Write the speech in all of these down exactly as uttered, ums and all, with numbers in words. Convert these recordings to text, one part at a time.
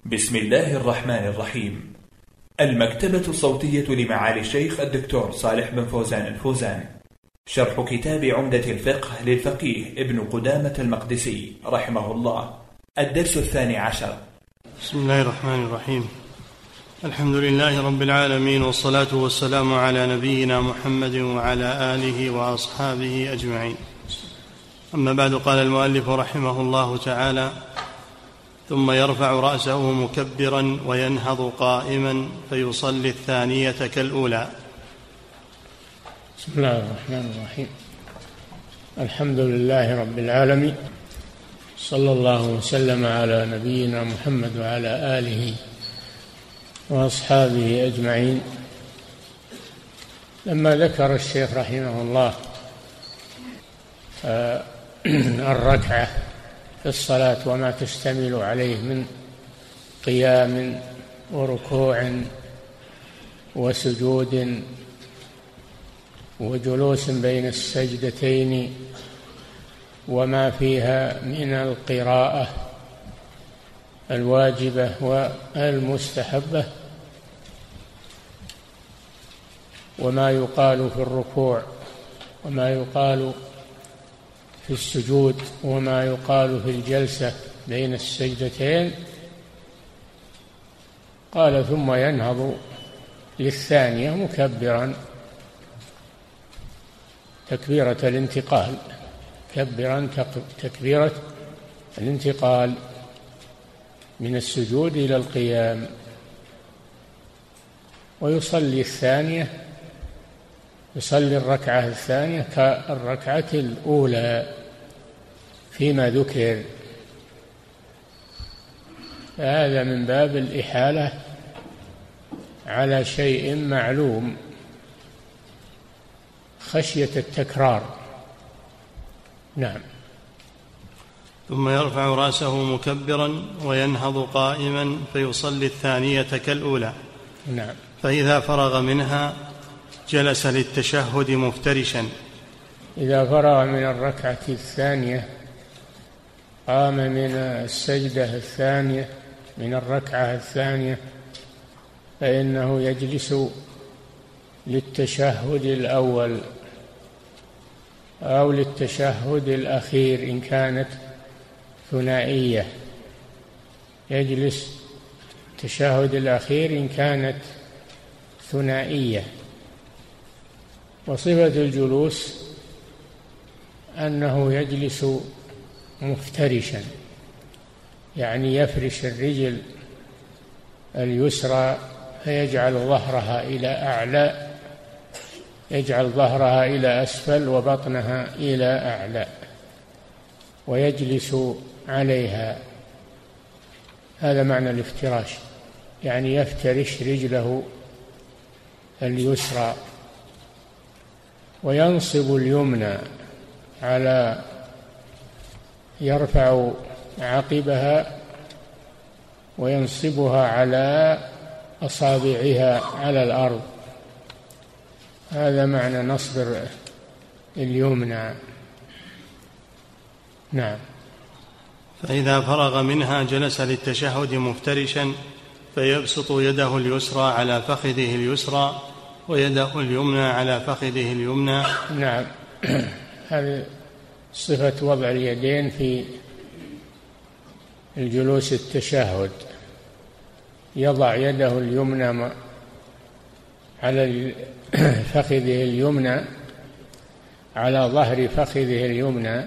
بسم الله الرحمن الرحيم. المكتبة الصوتية لمعالي الشيخ الدكتور صالح بن فوزان الفوزان. شرح كتاب عمدة الفقه للفقيه ابن قدامة المقدسي رحمه الله. الدرس الثاني عشر. بسم الله الرحمن الرحيم. الحمد لله رب العالمين، والصلاة والسلام على نبينا محمد وعلى آله وأصحابه أجمعين. أما بعد، قال المؤلف رحمه الله تعالى: ثم يرفع رأسه مكبرا وينهض قائما فيصلي الثانية كالأولى. بسم الله الرحمن الرحيم. الحمد لله رب العالمين، صلى الله وسلم على نبينا محمد وعلى آله وأصحابه أجمعين. لما ذكر الشيخ رحمه الله الركعة في الصلاة وما تشتمل عليه من قيام وركوع وسجود وجلوس بين السجدتين وما فيها من القراءة الواجبة والمستحبة، وما يقال في الركوع وما يقال في السجود وما يقال في الجلسة بين السجدتين، قال: ثم ينهض للثانية مكبرا تكبيرة الانتقال، كبرا تكبيرة الانتقال من السجود إلى القيام، ويصلي الثانية، يصلي الركعة الثانية كالركعة الأولى فيما ذكر. هذا من باب الإحالة على شيء معلوم خشية التكرار. نعم. ثم يرفع رأسه مكبرا وينهض قائما فيصلي الثانية كالأولى. نعم. فإذا فرغ منها جلس للتشهد مفترشا. إذا فرغ من الركعة الثانية قام من السجدة الثانية من الركعة الثانية فإنه يجلس للتشهد الأول أو للتشهد الأخير إن كانت ثنائية، يجلس التشهد الأخير إن كانت ثنائية. وصفة الجلوس أنه يجلس مفترشا، يعني يفرش الرجل اليسرى فيجعل ظهرها إلى أعلى، يجعل ظهرها إلى أسفل وبطنها إلى أعلى، ويجلس عليها. هذا معنى الافتراش، يعني يفترش رجله اليسرى، وينصب اليمنى على، يرفع عقبها وينصبها على أصابعها على الأرض. هذا معنى نصب اليمنى. نعم. فإذا فرغ منها جلس للتشهد مفترشا فيبسط يده اليسرى على فخذه اليسرى ويده اليمنى على فخذه اليمنى. نعم. هذه صفة وضع اليدين في الجلوس التشهد. يضع يده اليمنى على فخذه اليمنى، على ظهر فخذه اليمنى،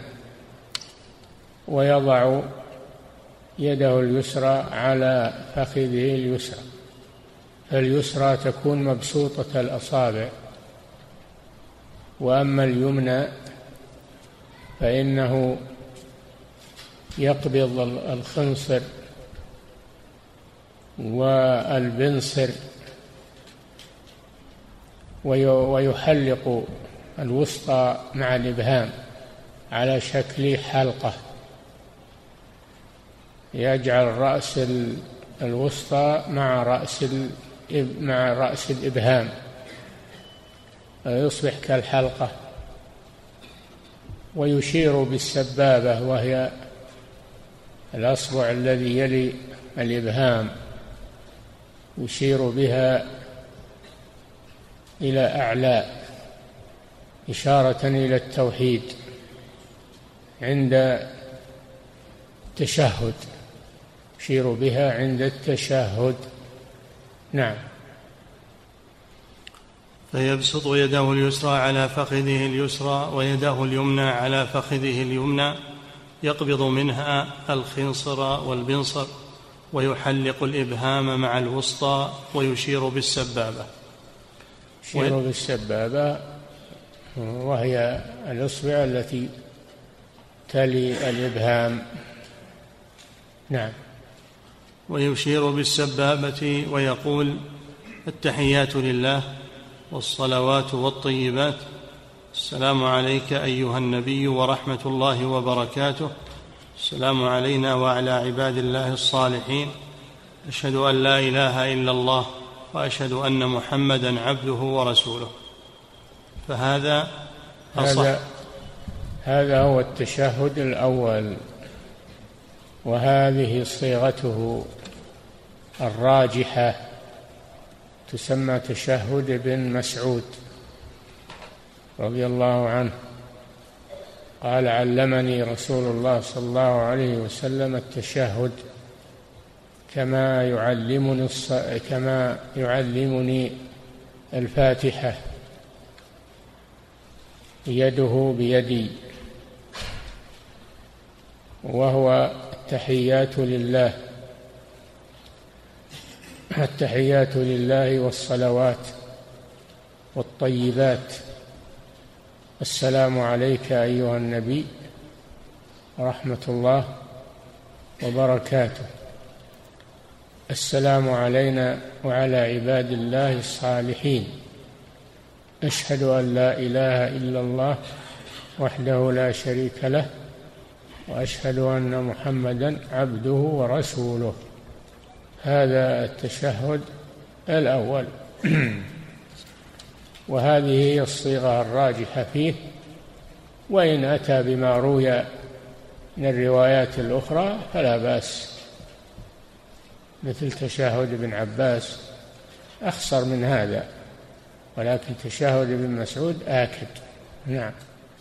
ويضع يده اليسرى على فخذه اليسرى. فاليسرى تكون مبسوطة الأصابع، وأما اليمنى فإنه يقبض الخنصر والبنصر ويحلق الوسطى مع الإبهام على شكل حلقة، يجعل رأس الوسطى مع رأس مع رأس الإبهام يصبح كالحلقة، ويشير بالسبابة وهي الأصبع الذي يلي الإبهام يشير بها إلى أعلى إشارة إلى التوحيد عند التشهد، يشير بها عند التشهد. نعم. فيبسط يده اليسرى على فخذه اليسرى ويده اليمنى على فخذه اليمنى، يقبض منها الخنصر والبنصر، ويحلق الإبهام مع الوسطى، ويشير بالسبابة. يشير بالسبابة وهي الإصبع التي تلي الإبهام. نعم. ويشير بالسبابة ويقول: التحيات لله والصلوات والطيبات، السلام عليك أيها النبي ورحمة الله وبركاته، السلام علينا وعلى عباد الله الصالحين، أشهد أن لا إله إلا الله وأشهد أن محمدا عبده ورسوله. فهذا هذا هذا هو التشهد الأول، وهذه صيغته الراجحة، تسمى تشهد ابن مسعود رضي الله عنه، قال: علمني رسول الله صلى الله عليه وسلم التشهد كما يعلمني الص... كما يعلمني الفاتحة، يده بيدي، وهو التحيات لله التحيات لله والصلوات والطيبات، السلام عليك أيها النبي ورحمة الله وبركاته، السلام علينا وعلى عباد الله الصالحين، أشهد أن لا إله إلا الله وحده لا شريك له، وأشهد أن محمدا عبده ورسوله. هذا التشهد الأول. وهذه هي الصيغة الراجحة فيه، وإن أتى بما روي من الروايات الأخرى فلا بأس، مثل تشهد ابن عباس أخصر من هذا، ولكن تشهد ابن مسعود آكد. نعم.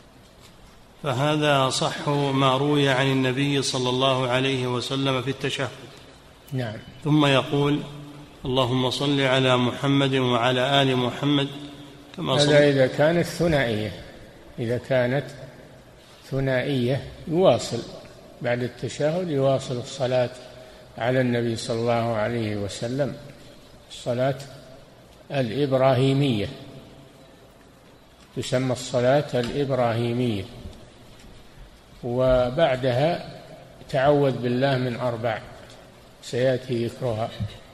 فهذا صح ما روي عن النبي صلى الله عليه وسلم في التشهد. نعم. ثم يقول: اللهم صل على محمد وعلى آل محمد كما صلى. هذا إذا كانت ثنائية، إذا كانت ثنائية يواصل بعد التشهد، يواصل الصلاة على النبي صلى الله عليه وسلم، الصلاة الإبراهيمية، تسمى الصلاة الإبراهيمية. وبعدها تعوذ بالله من أربع سيأتي ذكرها،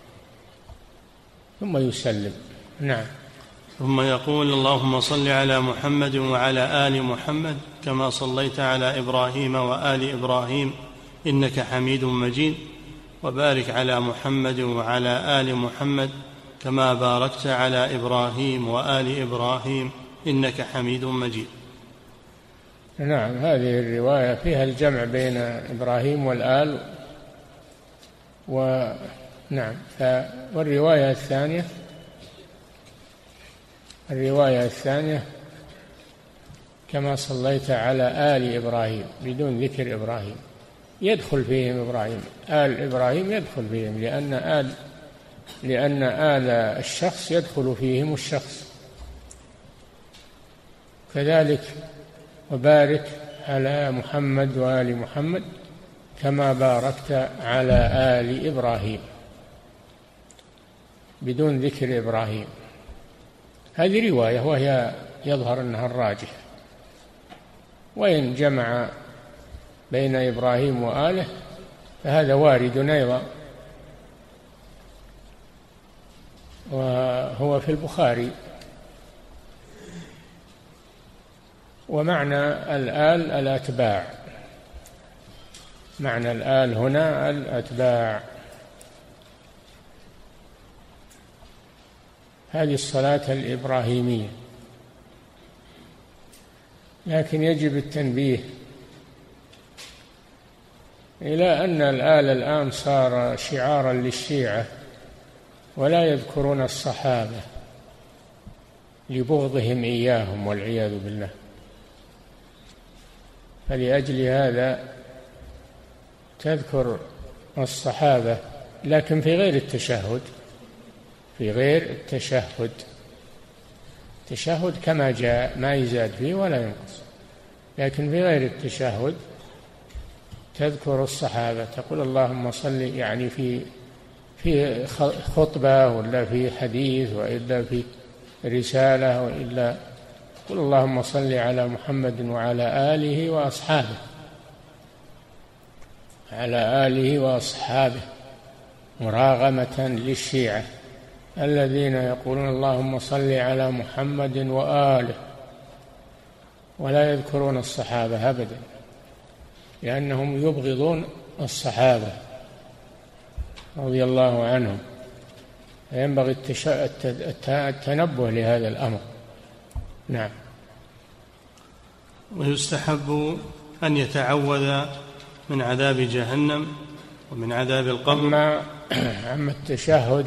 ثم يسلم. نعم. ثم يقول: اللهم صل على محمد وعلى آل محمد كما صليت على إبراهيم وآل إبراهيم إنك حميد مجيد، وبارك على محمد وعلى آل محمد كما باركت على إبراهيم وآل إبراهيم إنك حميد مجيد. نعم. هذه الرواية فيها الجمع بين إبراهيم والآل. ونعم. والرواية الثانية الرواية الثانية كما صليت على آل إبراهيم بدون ذكر إبراهيم، يدخل فيهم إبراهيم، آل إبراهيم يدخل فيهم، لأن آل لأن آل الشخص يدخل فيهم الشخص. كذلك وبارك على محمد وآل محمد كما باركت على آل إبراهيم بدون ذكر إبراهيم. هذه رواية وهي يظهر أنها الراجح، وإن جمع بين إبراهيم وآله فهذا وارد أيضا، وهو في البخاري. ومعنى الآل الأتباع، معنى الآل هنا الأتباع. هذه الصلاة الإبراهيمية. لكن يجب التنبيه إلى أن الآل الآن صار شعارا للشيعة ولا يذكرون الصحابة لبغضهم إياهم والعياذ بالله. فلأجل هذا تذكر الصحابة لكن في غير التشهد، في غير التشهد التشهد كما جاء ما يزاد فيه ولا ينقص، لكن في غير التشهد تذكر الصحابة، تقول اللهم صل، يعني في في خطبة ولا في حديث وإلا في رسالة وإلا قل اللهم صل على محمد وعلى آله وأصحابه، على آله وأصحابه، مراغمة للشيعة الذين يقولون اللهم صل على محمد وآله ولا يذكرون الصحابة أبدا، لأنهم يبغضون الصحابة رضي الله عنهم. ينبغي التنبه لهذا الأمر. نعم. ويستحب أن يتعوذ من عذاب جهنم ومن عذاب القبر. أما, أما التشهد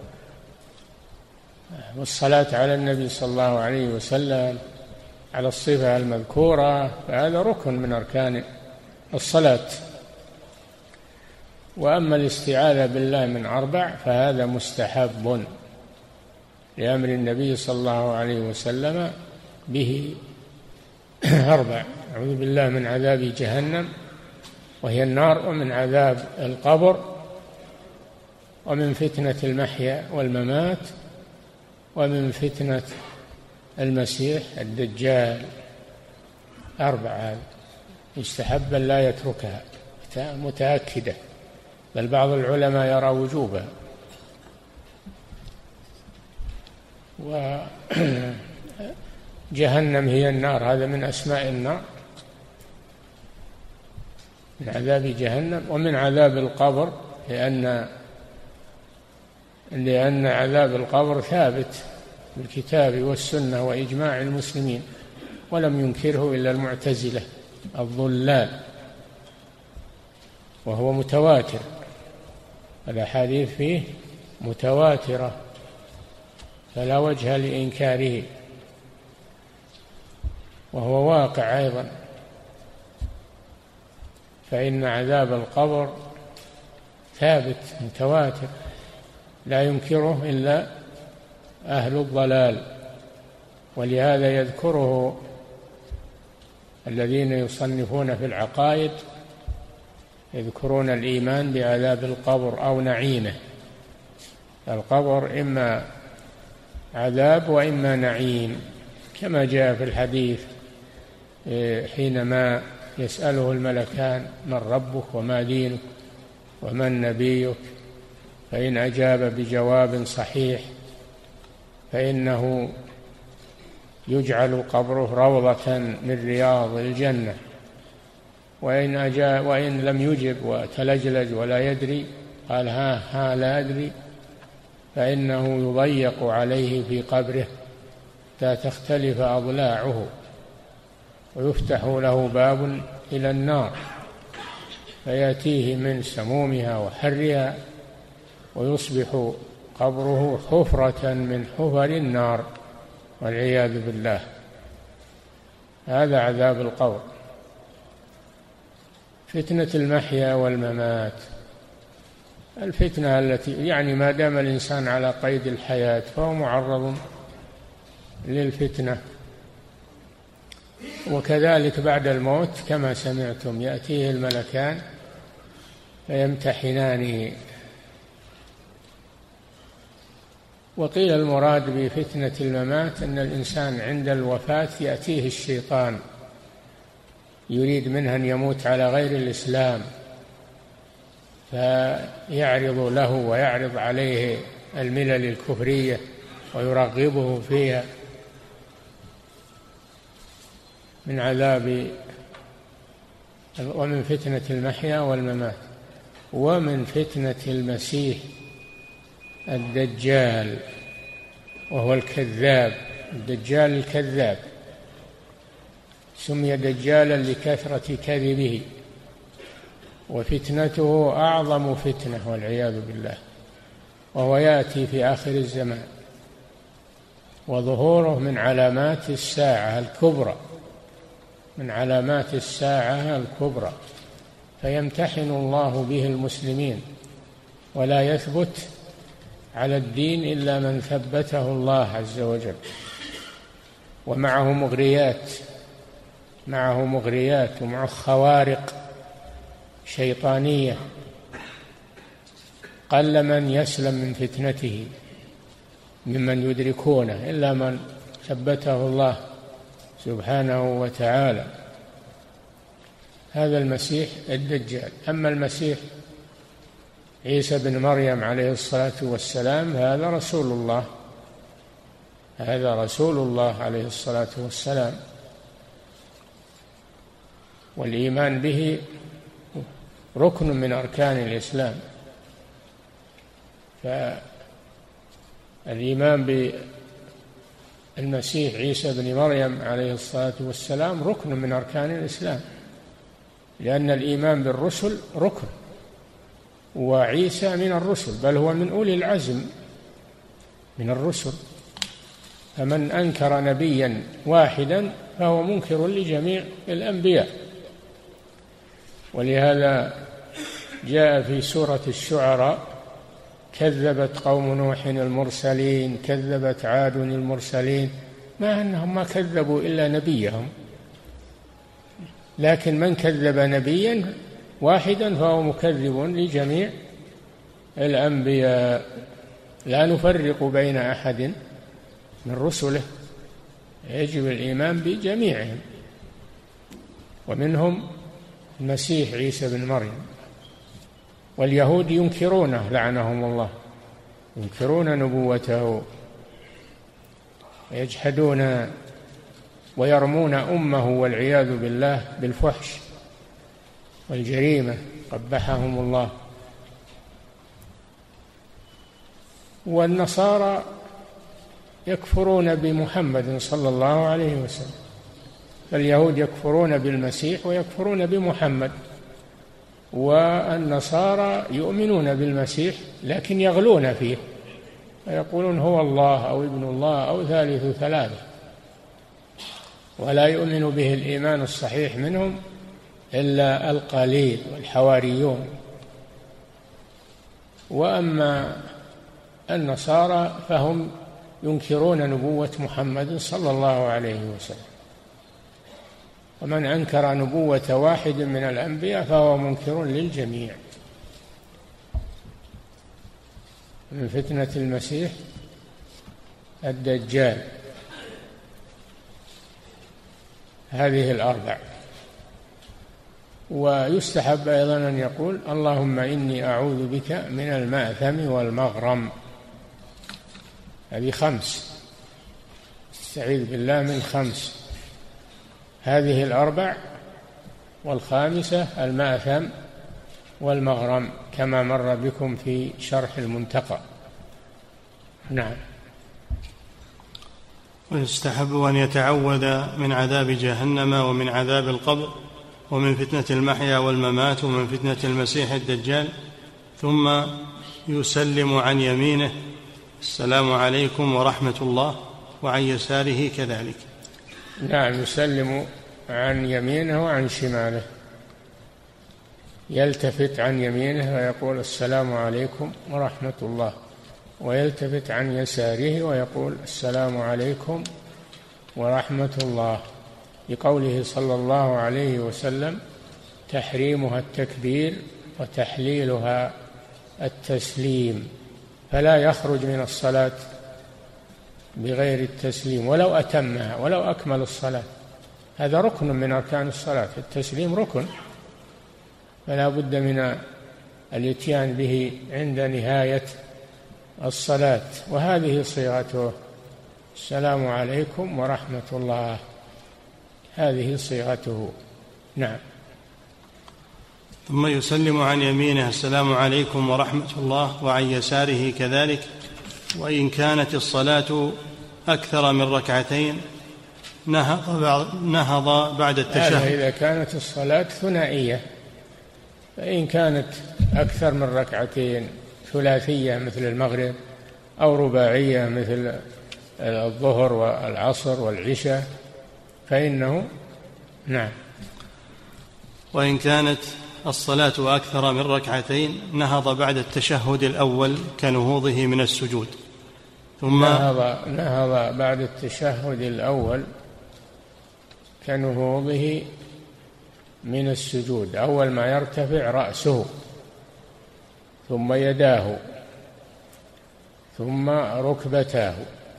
والصلاة على النبي صلى الله عليه وسلم على الصفة المذكورة فهذا ركن من أركان الصلاة. وأما الاستعاذة بالله من أربع فهذا مستحب لأمر النبي صلى الله عليه وسلم به أربع: أعوذ بالله من عذاب جهنم وهي النار، ومن عذاب القبر، ومن فتنة المحيا والممات، ومن فتنة المسيح الدجال. أربعة يستحب لا يتركها متأكدة، بل بعض العلماء يرى وجوبها. وجهنم هي النار، هذا من أسماء النار، من عذاب جهنم. ومن عذاب القبر لأن لأن عذاب القبر ثابت بالكتاب والسنة وإجماع المسلمين، ولم ينكره إلا المعتزلة الضلال، وهو متواتر، الأحاديث فيه متواترة فلا وجه لإنكاره، وهو واقع أيضا. فإن عذاب القبر ثابت متواتر لا ينكره إلا أهل الضلال، ولهذا يذكره الذين يصنفون في العقائد، يذكرون الإيمان بعذاب القبر أو نعيمه. القبر إما عذاب وإما نعيم، كما جاء في الحديث حينما يسأله الملكان من ربك وما دينك ومن نبيك، فإن أجاب بجواب صحيح فإنه يجعل قبره روضة من رياض الجنة، وإن, أجاب وإن لم يجب وتلجلج ولا يدري قال ها ها لا أدري، فإنه يضيق عليه في قبره حتى تختلف أضلاعه، ويفتح له باب إلى النار فيأتيه من سمومها وحرها، ويصبح قبره حفرة من حفر النار والعياذ بالله. هذا عذاب القبر. فتنة المحيا والممات، الفتنة التي يعني ما دام الإنسان على قيد الحياة فهو معرض للفتنة، وكذلك بعد الموت كما سمعتم يأتيه الملكان فيمتحنانه. وقيل المراد بفتنة الممات أن الإنسان عند الوفاة يأتيه الشيطان يريد منه أن يموت على غير الإسلام، فيعرض له ويعرض عليه الملل الكفرية ويرغبه فيها. من عذاب ومن فتنة المحيا والممات، ومن فتنة المسيح الدجال وهو الكذاب. الدجال الكذاب سمي دجالا لكثرة كذبه، وفتنته أعظم فتنة والعياذ بالله، وهو يأتي في آخر الزمان، وظهوره من علامات الساعة الكبرى، من علامات الساعة الكبرى، فيمتحن الله به المسلمين، ولا يثبت على الدين إلا من ثبته الله عز وجل. ومعه مغريات، معه مغريات ومعه خوارق شيطانية، قل من يسلم من فتنته ممن يدركونه إلا من ثبته الله سبحانه وتعالى. هذا المسيح الدجال. أما المسيح عيسى بن مريم عليه الصلاة والسلام هذا رسول الله، هذا رسول الله عليه الصلاة والسلام، والإيمان به ركن من أركان الإسلام. فالإيمان بالمسيح عيسى بن مريم عليه الصلاة والسلام ركن من أركان الإسلام، لأن الإيمان بالرسل ركن، وعيسى من الرسل، بل هو من أولي العزم من الرسل، فمن أنكر نبيا واحدا فهو منكر لجميع الأنبياء. ولهذا جاء في سورة الشعراء: كذبت قوم نوح المرسلين، كذبت عاد المرسلين، ما أنهم ما كذبوا إلا نبيهم، لكن من كذب نبيا واحدا فهو مكذب لجميع الأنبياء، لا نفرق بين أحد من رسله، يجب الإيمان بجميعهم، ومنهم المسيح عيسى بن مريم. واليهود ينكرونه لعنهم الله، ينكرون نبوته ويجحدون ويرمون أمه والعياذ بالله بالفحش والجريمة، قبحهم الله. والنصارى يكفرون بمحمد صلى الله عليه وسلم، فاليهود يكفرون بالمسيح ويكفرون بمحمد، والنصارى يؤمنون بالمسيح لكن يغلون فيه ويقولون هو الله أو ابن الله أو ثالث ثلاثة، ولا يؤمن به الإيمان الصحيح منهم إلا القليل والحواريون. وأما النصارى فهم ينكرون نبوة محمد صلى الله عليه وسلم، ومن أنكر نبوة واحد من الأنبياء فهو منكر للجميع. من فتنة المسيح الدجال هذه الأربع. ويستحب أيضا أن يقول: اللهم إني أعوذ بك من المأثم والمغرم. هذه خمس، استعيذ بالله من خمس، هذه الأربع، والخامسة المأثم والمغرم كما مر بكم في شرح المنتقى. نعم. ويستحب أن يتعوذ من عذاب جهنم ومن عذاب القبر ومن فتنة المحيا والممات ومن فتنة المسيح الدجال، ثم يسلم عن يمينه: السلام عليكم ورحمة الله، وعن يساره كذلك. نعم، يسلم عن يمينه وعن شماله، يلتفت عن يمينه ويقول: السلام عليكم ورحمة الله، ويلتفت عن يساره ويقول: السلام عليكم ورحمة الله، لقوله صلى الله عليه وسلم: تحريمها التكبير وتحليلها التسليم، فلا يخرج من الصلاة بغير التسليم ولو أتمها ولو أكمل الصلاة. هذا ركن من أركان الصلاة، التسليم ركن، فلا بد من الاتيان به عند نهاية الصلاة. وهذه صيغته: السلام عليكم ورحمة الله، هذه صيغته. نعم. ثم يسلم عن يمينه: السلام عليكم ورحمة الله، وعن يساره كذلك. وإن كانت الصلاة أكثر من ركعتين نهض بعد, نهض بعد التشهد. إذا كانت الصلاة ثنائية، فإن كانت أكثر من ركعتين، ثلاثية مثل المغرب أو رباعية مثل الظهر والعصر والعشاء، فإنه نعم. وإن كانت الصلاة أكثر من ركعتين نهض بعد التشهد الأول كنهوضه من السجود، ثم نهض, نهض بعد التشهد الأول كنهوضه من السجود، أول ما يرتفع رأسه ثم يداه ثم ركبتاه،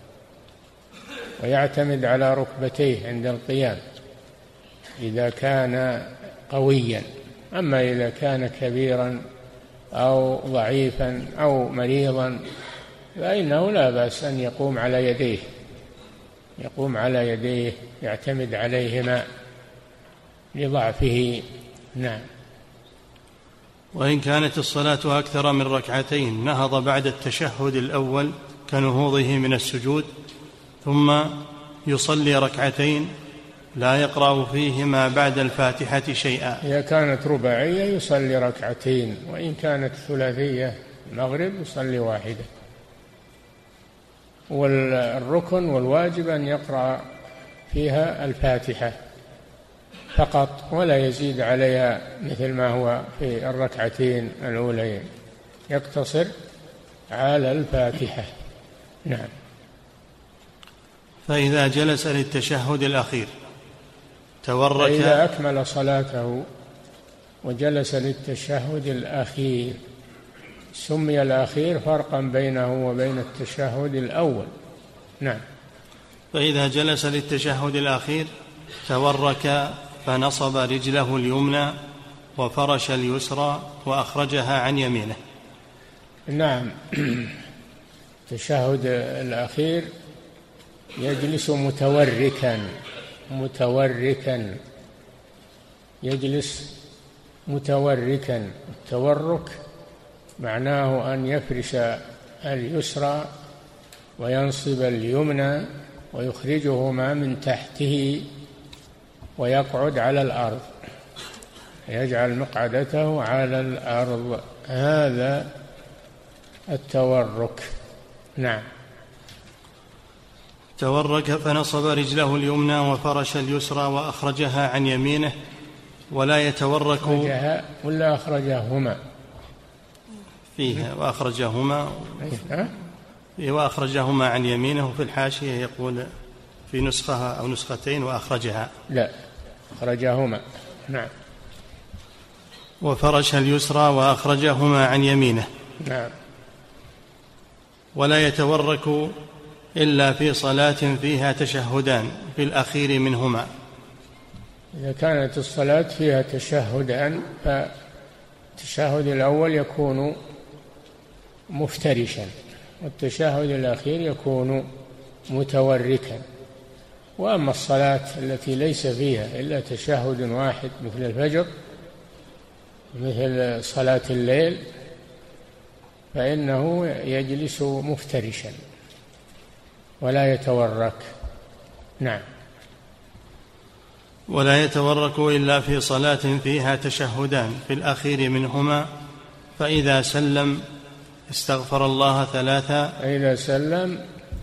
ويعتمد على ركبتيه عند القيام إذا كان قويا. أما إذا كان كبيرا أو ضعيفا أو مريضا فإنه لا بأس أن يقوم على يديه، يقوم على يديه يعتمد عليهما لضعفه. نعم. وإن كانت الصلاة أكثر من ركعتين نهض بعد التشهد الأول كنهوضه من السجود، ثم يصلي ركعتين لا يقرأ فيهما بعد الفاتحة شيئا. إذا كانت رباعية يصلي ركعتين، وإن كانت ثلاثية المغرب يصلي واحدة. والركن والواجب أن يقرأ فيها الفاتحة فقط، ولا يزيد عليها مثل ما هو في الركعتين الأولين، يقتصر على الفاتحة. نعم. فإذا جلس للتشهد الأخير تورك، فإذا أكمل صلاته وجلس للتشهد الأخير، سمي الأخير فرقا بينه وبين التشهد الأول. نعم. فإذا جلس للتشهد الأخير تورك فنصب رجله اليمنى وفرش اليسرى وأخرجها عن يمينه. نعم. التشهد الأخير يجلس متوركا متوركا يجلس متوركا. التورك معناه أن يفرش اليسرى وينصب اليمنى ويخرجهما من تحته ويقعد على الأرض، يجعل مقعدته على الأرض، هذا التورك. نعم. تورك فنصب رجله اليمنى وفرش اليسرى وأخرجها عن يمينه، ولا يتورك أخرجها ولا أخرجهما فيها وأخرجهما وأخرجهما عن يمينه. في الحاشية يقول في نسخة أو نسختين وأخرجها، لا أخرجهما. نعم. وفرش اليسرى وأخرجهما عن يمينه. نعم. ولا يتورك إلا في صلاة فيها تشهدان في الأخير منهما. إذا كانت الصلاة فيها تشهدان فالتشهد الأول يكون مفترشا والتشهد الأخير يكون متوركا. وأما الصلاة التي ليس فيها إلا تشهد واحد مثل الفجر مثل صلاة الليل فإنه يجلس مفترشا ولا يتورك. نعم. ولا يتورك إلا في صلاة فيها تشهدان في الأخير منهما، فإذا سلم استغفر الله ثلاثا. فإذا سلم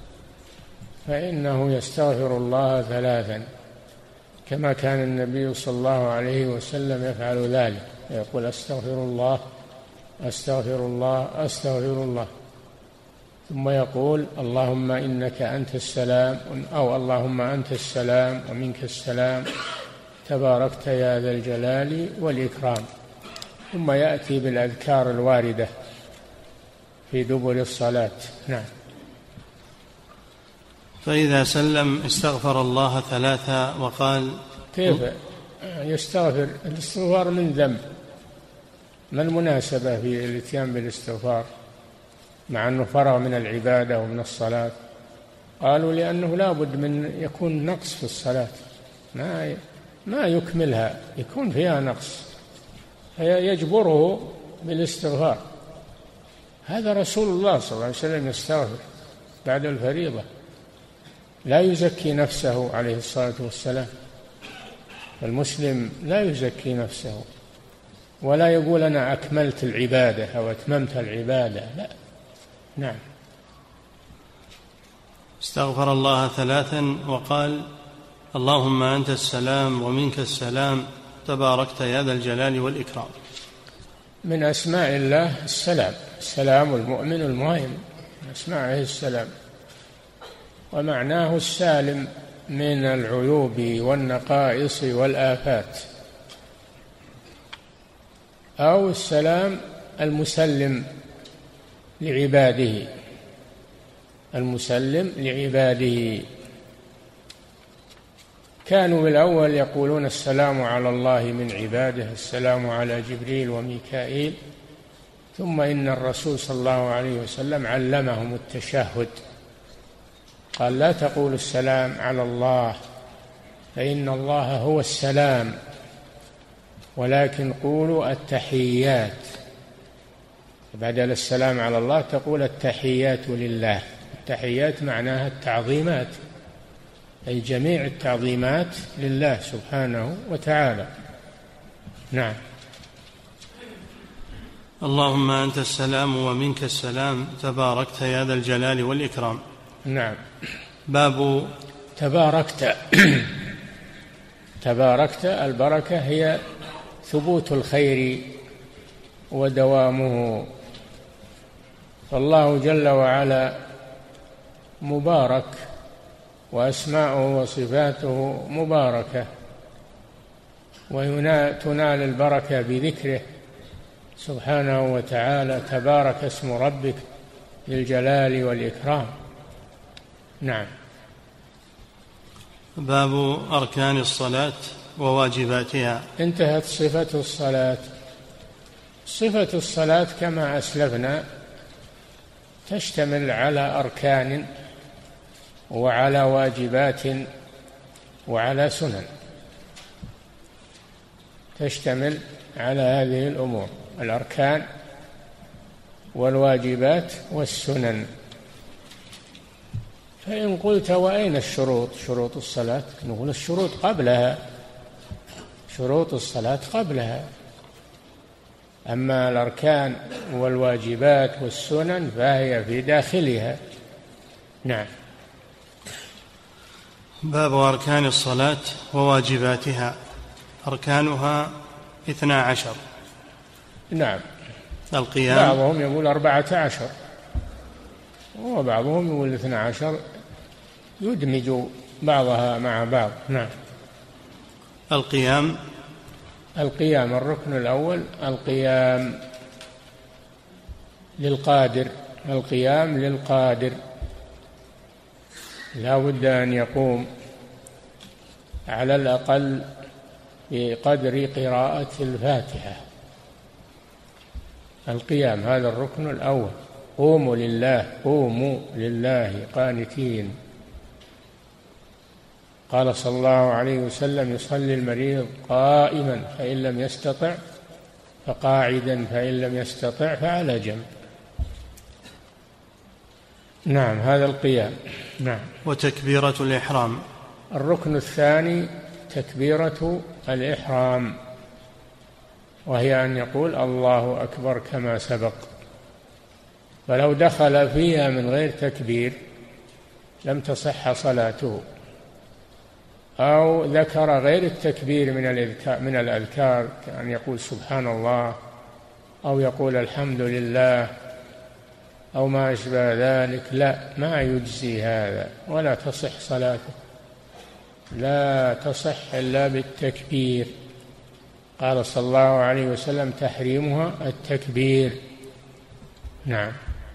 فإنه يستغفر الله ثلاثا كما كان النبي صلى الله عليه وسلم يفعل ذلك، يقول أستغفر الله أستغفر الله أستغفر الله، ثم يقول اللهم إنك أنت السلام أو اللهم أنت السلام ومنك السلام تباركت يا ذا الجلال والإكرام، ثم يأتي بالأذكار الواردة في دبر الصلاة. نعم. فإذا سلم استغفر الله ثلاثا وقال. كيف يستغفر؟ الاستغفار من ذنب، ما المناسبة في الاتيان بالاستغفار مع أنه فرغ من العبادة ومن الصلاة؟ قالوا لأنه لا بد من يكون نقص في الصلاة، ما ما يكملها، يكون فيها نقص فيجبره بالاستغفار. هذا رسول الله صلى الله عليه وسلم يستغفر بعد الفريضة، لا يزكي نفسه عليه الصلاة والسلام، المسلم لا يزكي نفسه ولا يقول أنا أكملت العبادة أو أتممت العبادة، لا. نعم. استغفر الله ثلاثا وقال اللهم أنت السلام ومنك السلام تباركت يا ذا الجلال والإكرام. من أسماء الله السلام، السلام المؤمن المهيمن، من أسمائه السلام، ومعناه السالم من العيوب والنقائص والآفات، أو السلام المسلم لعباده، المسلم لعباده. كانوا بالأول يقولون السلام على الله من عباده، السلام على جبريل وميكائيل، ثم إن الرسول صلى الله عليه وسلم علمهم التشهد، قال لا تقولوا السلام على الله فإن الله هو السلام، ولكن قولوا التحيات، بدل السلام على الله تقول التحيات لله. التحيات معناها التعظيمات، أي جميع التعظيمات لله سبحانه وتعالى. نعم. اللهم أنت السلام ومنك السلام تباركت يا ذا الجلال والإكرام. نعم. باب تباركت. تباركت البركة هي ثبوت الخير ودوامه، فالله جل وعلا مبارك، وأسماؤه وصفاته مباركة، وتنال البركة بذكره سبحانه وتعالى. تبارك اسم ربك ذي الجلال والإكرام. نعم. باب أركان الصلاة وواجباتها. انتهت صفة الصلاة. صفة الصلاة كما أسلفنا تشتمل على أركان وعلى واجبات وعلى سنن، تشتمل على هذه الأمور، الأركان والواجبات والسنن. فإن قلت وأين الشروط، شروط الصلاة؟ نقول الشروط قبلها، شروط الصلاة قبلها، أما الأركان والواجبات والسنن فهي في داخلها. نعم. باب أركان الصلاة وواجباتها. أركانها اثنا عشر. نعم. القيام، بعضهم يقول أربعة عشر وبعضهم يقول اثنا عشر، يدمج بعضها مع بعض. نعم. القيام. القيام الركن الأول القيام للقادر، القيام للقادر لا بد أن يقوم على الأقل بقدر قراءة الفاتحة. القيام هذا الركن الأول. قوموا لله، قوموا لله قانتين. قال صلى الله عليه وسلم يصلي المريض قائما فإن لم يستطع فقاعدا فإن لم يستطع فعلى جنب. نعم. هذا القيام. نعم. وتكبيرة الإحرام. الركن الثاني تكبيرة الإحرام، وهي أن يقول الله أكبر كما سبق، فلو دخل فيها من غير تكبير لم تصح صلاته، أو ذكر غير التكبير من الأذكار من الأذكار كأن يقول سبحان الله أو يقول الحمد لله أو ما أشبه ذلك، لا، ما يجزي هذا ولا تصح صلاته، لا تصح إلا بالتكبير. قال صلى الله عليه وسلم تحريمها التكبير. نعم.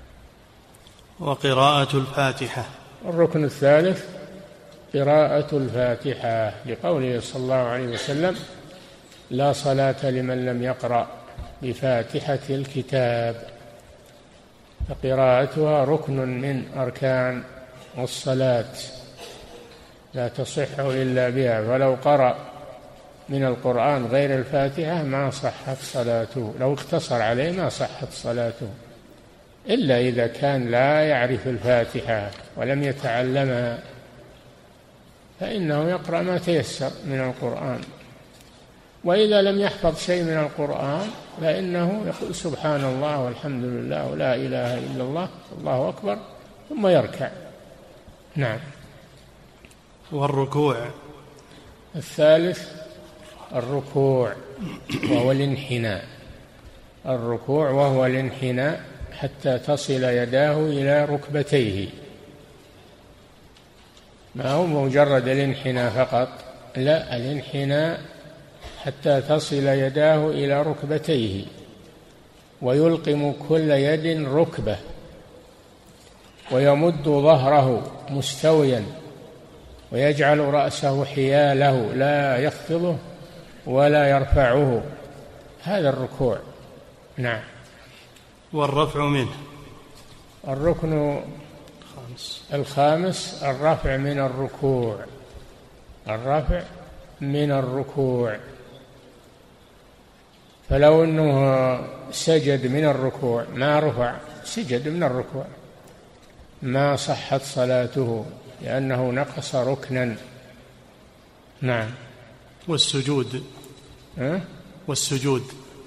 وقراءة الفاتحة. الركن الثالث قراءة الفاتحة، لقوله صلى الله عليه وسلم لا صلاة لمن لم يقرأ بفاتحة الكتاب، فقراءتها ركن من أركان الصلاة لا تصح إلا بها، ولو قرأ من القرآن غير الفاتحة ما صحت صلاته، لو اقتصر عليه ما صحت صلاته، إلا إذا كان لا يعرف الفاتحة ولم يتعلمها فإنه يقرأ ما تيسر من القرآن. وإذا لم يحفظ شيء من القرآن فإنه يقول سبحان الله والحمد لله ولا إله إلا الله الله أكبر ثم يركع. نعم. والركوع الثالث الركوع وهو الانحناء. الركوع وهو الانحناء حتى تصل يداه إلى ركبتيه، ما هو مجرد الانحناء فقط، لا، الانحناء حتى تصل يداه إلى ركبتيه، ويلقم كل يد ركبة، ويمد ظهره مستويا، ويجعل رأسه حياله لا يخفضه ولا يرفعه. هذا الركوع. نعم. والرفع منه. الركن الخامس الرفع من الركوع. الرفع من الركوع، فلو أنه سجد من الركوع ما رفع، سجد من الركوع ما صحت صلاته لأنه نقص ركنا. نعم. والسجود. أه؟ والسجود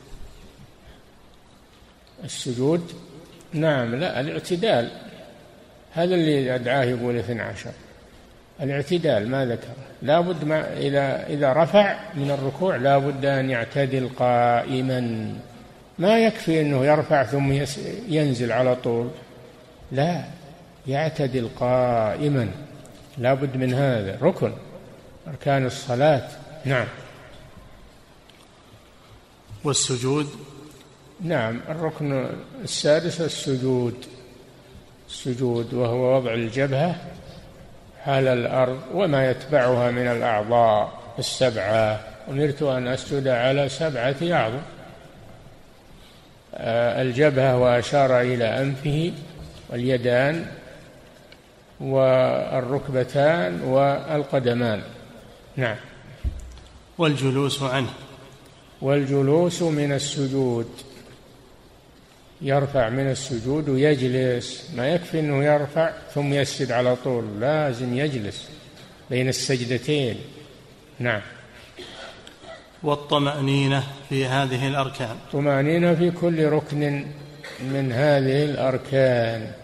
السجود نعم، لا، الاعتدال، هذا اللي أدعاه يقول اثنى عشر، الاعتدال ما ذكر، لا بد ما إذا إذا رفع من الركوع لا بد أن يعتدل قائما، ما يكفي أنه يرفع ثم ينزل على طول، لا، يعتدل قائما، لا بد من هذا، ركن أركان الصلاة. نعم. والسجود. نعم. الركن السادس السجود. السجود وهو وضع الجبهة على الأرض وما يتبعها من الأعضاء السبعة. أمرت أن أسجد على سبعة أعضاء، الجبهة وأشار إلى أنفه، واليدان والركبتان والقدمان. نعم. والجلوس عنه. والجلوس من السجود، يرفع من السجود ويجلس، ما يكفي أنه يرفع ثم يسجد على طول، لازم يجلس بين السجدتين. نعم. والطمأنينة في هذه الأركان. طمأنينة في كل ركن من هذه الأركان،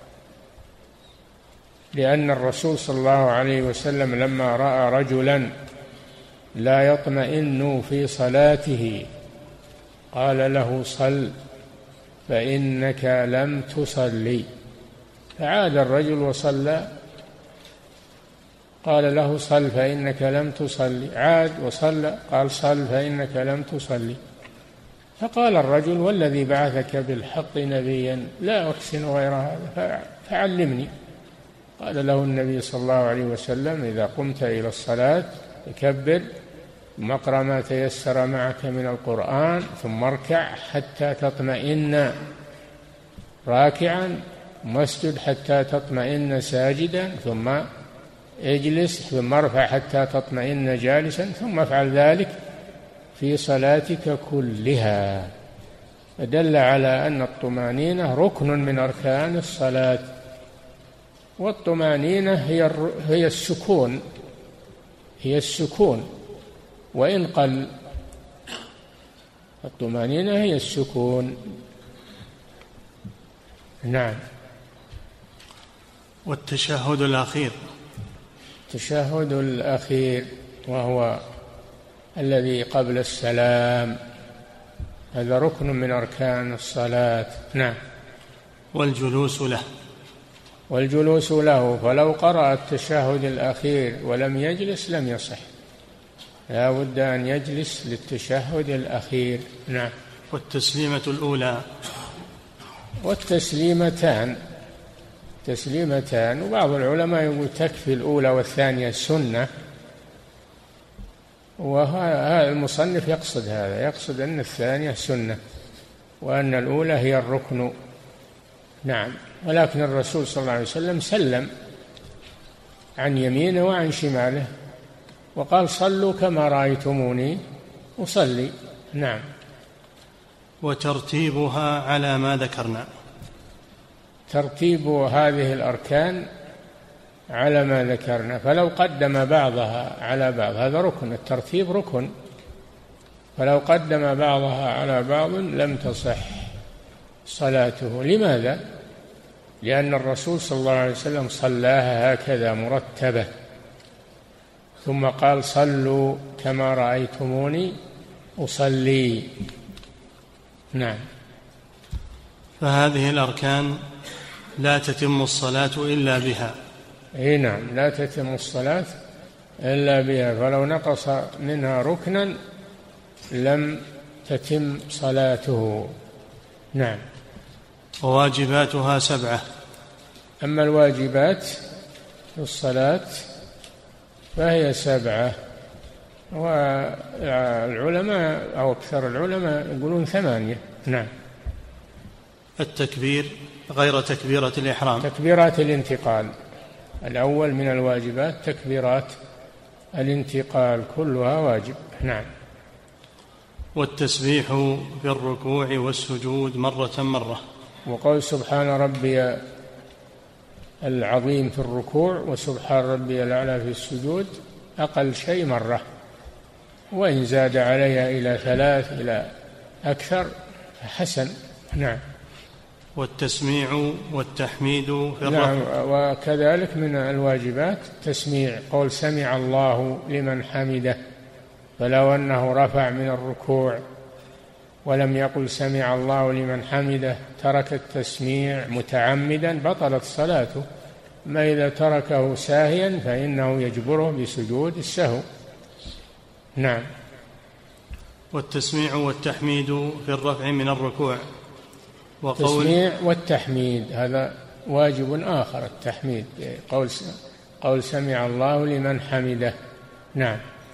لأن الرسول صلى الله عليه وسلم لما رأى رجلا لا يطمئن في صلاته قال له صل فإنك لم تصلي، فعاد الرجل وصلى، قال له صل فإنك لم تصلي، عاد وصلى، قال صل فإنك لم تصلي، فقال الرجل والذي بعثك بالحق نبيا لا أحسن غير هذا فعلمني. قال له النبي صلى الله عليه وسلم إذا قمت إلى الصلاة فكبر ثم اقرأ ما تيسر معك من القرآن ثم اركع حتى تطمئن راكعا ثم اسجد حتى تطمئن ساجدا ثم اجلس ثم ارفع حتى تطمئن جالسا ثم افعل ذلك في صلاتك كلها. فدل على أن الطمأنينة ركن من أركان الصلاة، والطمأنينة هي هي السكون، هي السكون وإن قل، الطمأنينة هي السكون. نعم. والتشهد الأخير. التشهد الأخير وهو الذي قبل السلام، هذا ركن من أركان الصلاة. نعم. والجلوس له. والجلوس له، فلو قرأ التشهد الأخير ولم يجلس لم يصح، لا بد أن يجلس للتشهد الأخير. نعم. والتسليمة الأولى. والتسليمتان، تسليمتان، وبعض العلماء يقول تكفي الأولى والثانية سنة، وهذا المصنف يقصد هذا، يقصد أن الثانية سنة وأن الأولى هي الركن. نعم. ولكن الرسول صلى الله عليه وسلم سلم عن يمينه وعن شماله وقال صلوا كما رأيتموني أصلي. نعم. وترتيبها على ما ذكرنا. ترتيب هذه الأركان على ما ذكرنا، فلو قدم بعضها على بعض هذا ركن، الترتيب ركن، فلو قدم بعضها على بعض لم تصح صلاته. لماذا؟ لأن الرسول صلى الله عليه وسلم صلاها هكذا مرتبة، ثم قال صلوا كما رأيتموني أصلي. نعم. فهذه الأركان لا تتم الصلاة إلا بها. اي نعم، لا تتم الصلاة إلا بها، فلو نقص منها ركنا لم تتم صلاته. نعم. وواجباتها سبعة. أما الواجبات في الصلاة فهي سبعة، والعلماء أو أكثر العلماء يقولون ثمانية. نعم. التكبير غير تكبيرة الإحرام. تكبيرات الانتقال الأول من الواجبات تكبيرات الانتقال كلها واجب. نعم. والتسبيح في الركوع والسجود مرة مرة. وقول سبحان ربي العظيم في الركوع وسبحان ربي الأعلى في السجود أقل شيء مرة، وإن زاد عليها إلى ثلاث إلى أكثر حسن. نعم. والتسميع والتحميد في الركوع. نعم. وكذلك من الواجبات تسميع، قول سمع الله لمن حمده، فلو أنه رفع من الركوع ولم يقل سمع الله لمن حمده ترك التسميع متعمدا بطلت صلاته. ما إذا تركه ساهيا فإنه يجبره بسجود السهو. نعم. والتسميع والتحميد في الرفع من الركوع. وقول التسميع والتحميد هذا واجب آخر، التحميد قول قول سمع الله لمن حمده. نعم.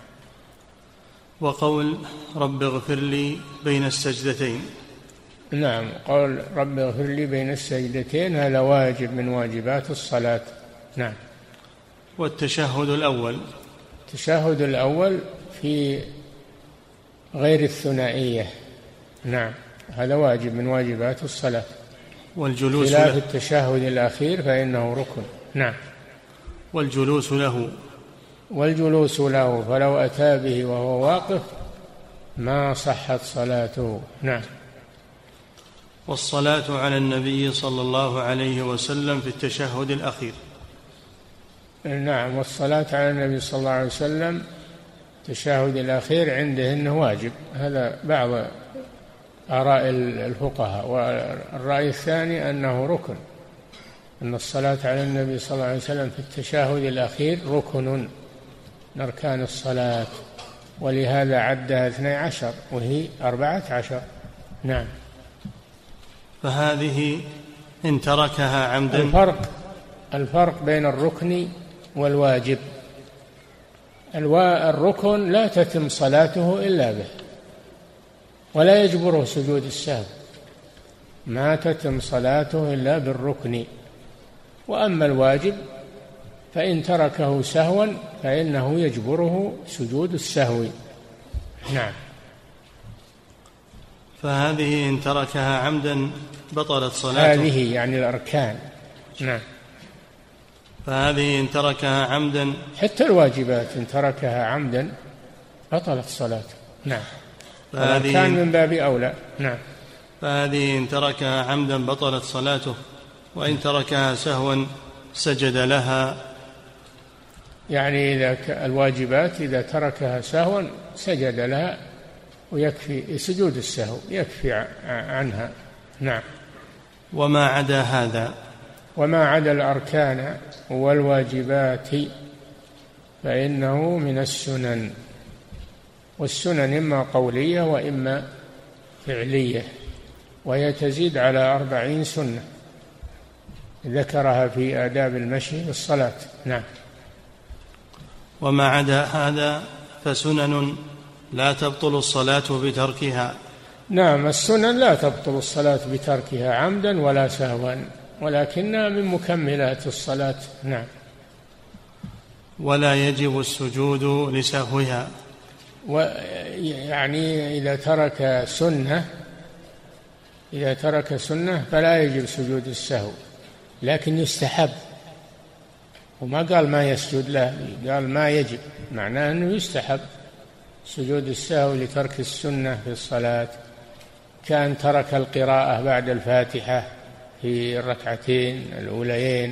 وقول رب اغفر لي بين السجدتين. نعم. قول رب اغفر لي بين السجدتين هذا واجب من واجبات الصلاة. نعم. والتشهد الأول. التشهد الأول في غير الثنائية. نعم. هذا واجب من واجبات الصلاة. والجلوس خلاف له. التشهد الأخير فإنه ركن. نعم. والجلوس له. والجلوس له فلو أتى به وهو واقف ما صحت صلاته. نعم. والصلاة على النبي صلى الله عليه وسلم في التشهد الأخير. نعم. والصلاة على النبي صلى الله عليه وسلم التشهد الأخير عنده إنه واجب، هذا بعض آراء الفقهاء. والرأي الثاني أنه ركن، أن الصلاة على النبي صلى الله عليه وسلم في التشهد الأخير ركن من أركان الصلاة، ولهذا عدها اثني عشر وهي أربعة عشر. نعم. فهذه إن تركها عمدا. الفرق الفرق بين الركن والواجب، الركن لا تتم صلاته إلا به ولا يجبره سجود السهو، ما تتم صلاته إلا بالركن. وأما الواجب فإن تركه سهوا فإنه يجبره سجود السهو. نعم. فهذه إن تركها عمدا بطلت صلاته. هذه يعني الأركان. نعم. فهذه إن تركها عمدا. حتى الواجبات إن تركها عمدا بطلت صلاته. نعم. الأركان من باب أولى. نعم. فهذه إن تركها عمدا بطلت صلاته، وإن تركها سهوا سجد لها. يعني إذا الواجبات إذا تركها سهوا سجد لها، ويكفي سجود السهو يكفي عنها. نعم. وما عدا هذا، وما عدا الأركان والواجبات فإنه من السنن، والسنن إما قولية وإما فعلية، وهي تزيد على أربعين سنة ذكرها في آداب المشي والصلاة. نعم. وما عدا هذا فسنن لا تبطل الصلاة بتركها. نعم. السنن لا تبطل الصلاة بتركها عمدا ولا سهوا، ولكنها من مكملات الصلاة. نعم. ولا يجب السجود لسهوها. ويعني إذا ترك سنة إذا ترك سنة فلا يجب سجود السهو، لكن يستحب. وما قال ما يسجد له، قال ما يجب، معناه أنه يستحب سجود السهو لترك السنة في الصلاة، كان ترك القراءة بعد الفاتحة في الركعتين الأوليين،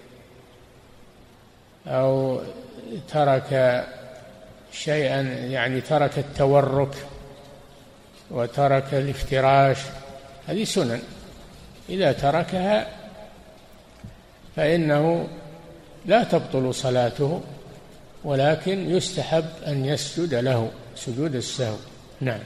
أو ترك شيئا، يعني ترك التورك وترك الافتراش، هذه سنن إذا تركها فإنه لا تبطل صلاته، ولكن يستحب أن يسجد له سجود السهو. نعم.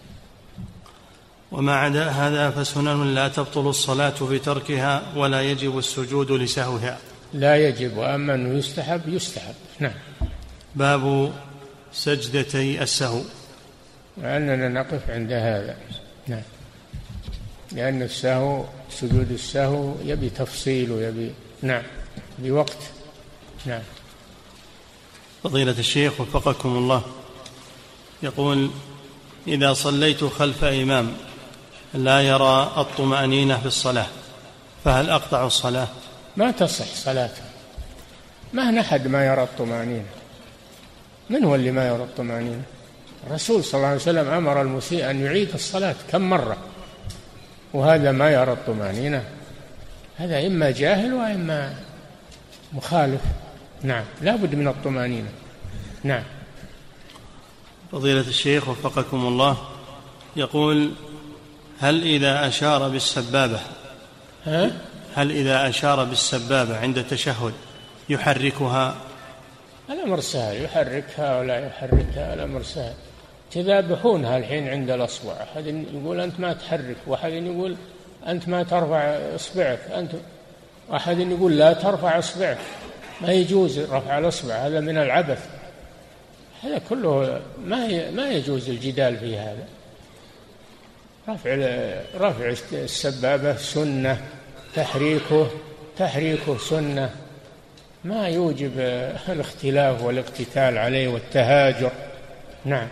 وما عدا هذا فسنن لا تبطل الصلاة بتركها ولا يجب السجود لسهوها. لا يجب، وأما أنه يستحب يستحب. نعم. باب سجدتي السهو. وأننا نقف عند هذا. نعم. لأن السهو سجود السهو يبي تفصيل ويبي نعم بوقت. نعم. فضيلة الشيخ وفقكم الله، يقول: إذا صليت خلف إمام لا يرى الطمأنينة في الصلاة فهل أقطع الصلاة؟ ما تصح صلاته مهما حد ما يرى الطمأنينة. من هو اللي ما يرى الطمأنينة؟ الرسول صلى الله عليه وسلم أمر المسيء أن يعيد الصلاة كم مرة، وهذا ما يرى الطمأنينة، هذا إما جاهل وإما مخالف. نعم. لا بد من الطمأنينة. نعم. فضيلة الشيخ وفقكم الله، يقول: هل إذا أشار بالسبابة ها؟ هل إذا أشار بالسبابة عند التشهد يحركها؟ الأمر سهل، يحركها ولا يحركها، الأمر سهل. تذابحونها الحين عند الأصبع، أحد يقول أنت ما تحرك، وأحد يقول أنت ما ترفع إصبعك، أنت وأحد يقول لا ترفع إصبعك، ما يجوز رفع الإصبع، هذا من العبث، هذا كله ما ما يجوز الجدال في هذا. رفع رفع السبابة سنة، تحريكه تحريكه سنة، ما يوجب الاختلاف والاقتتال عليه والتهاجر. نعم.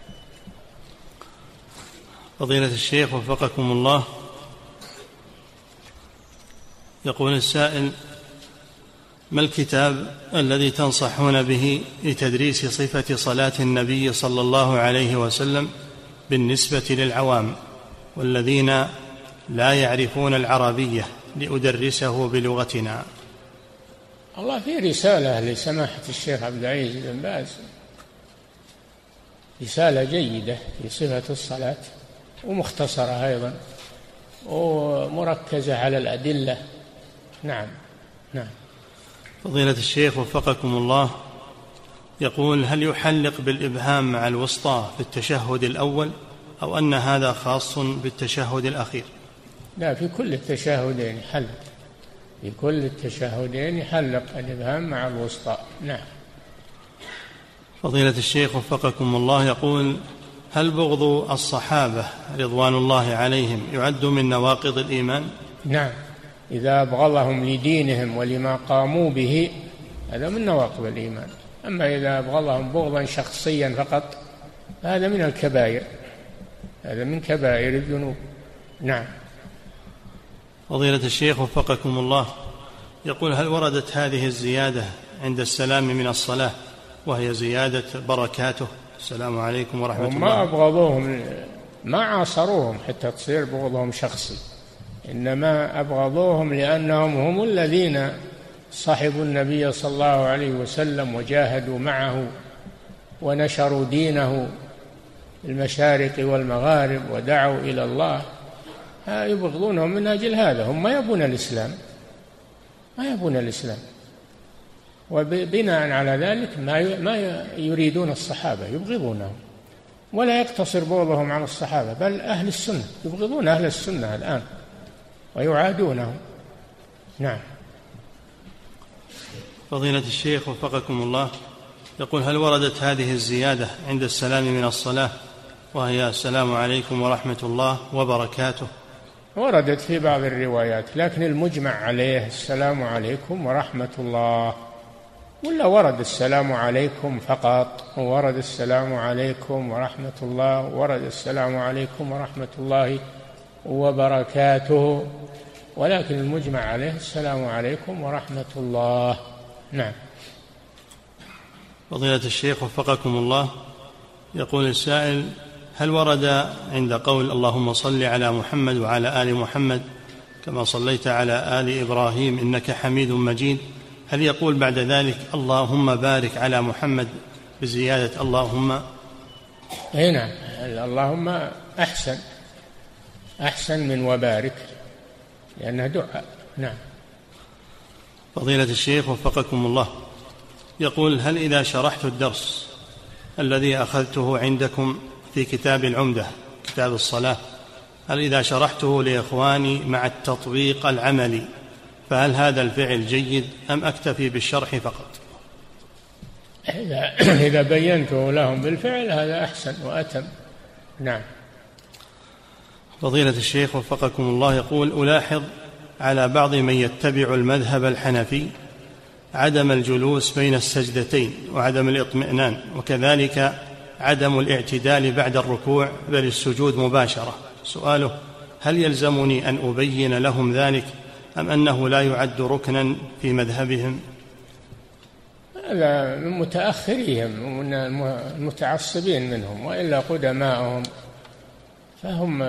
فضيلة الشيخ وفقكم الله، يقول السائل: ما الكتاب الذي تنصحون به لتدريس صفة صلاة النبي صلى الله عليه وسلم بالنسبة للعوام والذين لا يعرفون العربية لأدرسه بلغتنا؟ الله، في رسالة لسماحة الشيخ عبد العزيز بن باز، رسالة جيدة في صفة الصلاة ومختصرة أيضا ومركزة على الأدلة. نعم. نعم. فضيلة الشيخ وفقكم الله، يقول: هل يحلق بالإبهام مع الوسطى في التشهد الأول أو أن هذا خاص بالتشهد الأخير؟ لا، في كل التشهدين يحلق، في كل التشهدين يحلق الإبهام مع الوسطى. نعم. فضيلة الشيخ وفقكم الله، يقول: هل بغض الصحابة رضوان الله عليهم يعد من نواقض الإيمان؟ نعم، إذا أبغضهم لدينهم ولما قاموا به هذا من نواقض الإيمان، أما إذا أبغضهم بغضا شخصيا فقط هذا من الكبائر، هذا من كبائر الذنوب. نعم. فضيلة الشيخ وفقكم الله، يقول: هل وردت هذه الزيادة عند السلام من الصلاة وهي زيادة بركاته؟ السلام عليكم ورحمة الله. ما أبغضوهم، ما عاصروهم حتى تصير بغضهم شخصي، إنما أبغضوهم لأنهم هم الذين صحبوا النبي صلى الله عليه وسلم وجاهدوا معه ونشروا دينه المشارق والمغارب ودعوا إلى الله، يبغضونهم من أجل هذا، هم ما يبون الإسلام، ما يبون الإسلام، وبناء على ذلك ما ما يريدون الصحابة، يبغضونهم، ولا يقتصر بغضهم على الصحابة، بل أهل السنة يبغضون أهل السنة الآن ويعادونهم. نعم. فضيلة الشيخ وفقكم الله، يقول: هل وردت هذه الزيادة عند السلام من الصلاة وهي السلام عليكم ورحمة الله وبركاته؟ وردت في بعض الروايات، لكن المجمع عليه السلام عليكم ورحمة الله، ولا ورد السلام عليكم فقط، ورد السلام عليكم ورحمة الله، ورد السلام عليكم ورحمة الله وبركاته، ولكن المجمع عليه السلام عليكم ورحمة الله. نعم. فضيلة الشيخ وفقكم الله، يقول السائل: هل ورد عند قول اللهم صل على محمد وعلى آل محمد كما صليت على آل إبراهيم إنك حميد مجيد، هل يقول بعد ذلك اللهم بارك على محمد بزيادة اللهم؟ أي نعم، اللهم أحسن أحسن من وبارك لأنها دعاء. نعم. فضيلة الشيخ وفقكم الله، يقول: هل إذا شرحت الدرس الذي أخذته عندكم في كتاب العمدة كتاب الصلاة، هل إذا شرحته لإخواني مع التطبيق العملي فهل هذا الفعل جيد أم أكتفي بالشرح فقط؟ إذا بينته لهم بالفعل هذا أحسن وأتم. نعم. فضيلة الشيخ وفقكم الله، يقول: ألاحظ على بعض من يتبع المذهب الحنفي عدم الجلوس بين السجدتين وعدم الاطمئنان، وكذلك عدم الاعتدال بعد الركوع بل السجود مباشرة. سؤاله: هل يلزمني أن أبين لهم ذلك أم أنه لا يعد ركنا في مذهبهم؟ هذا من متأخريهم ومن المتعصبين منهم، وإلا قدماءهم فهم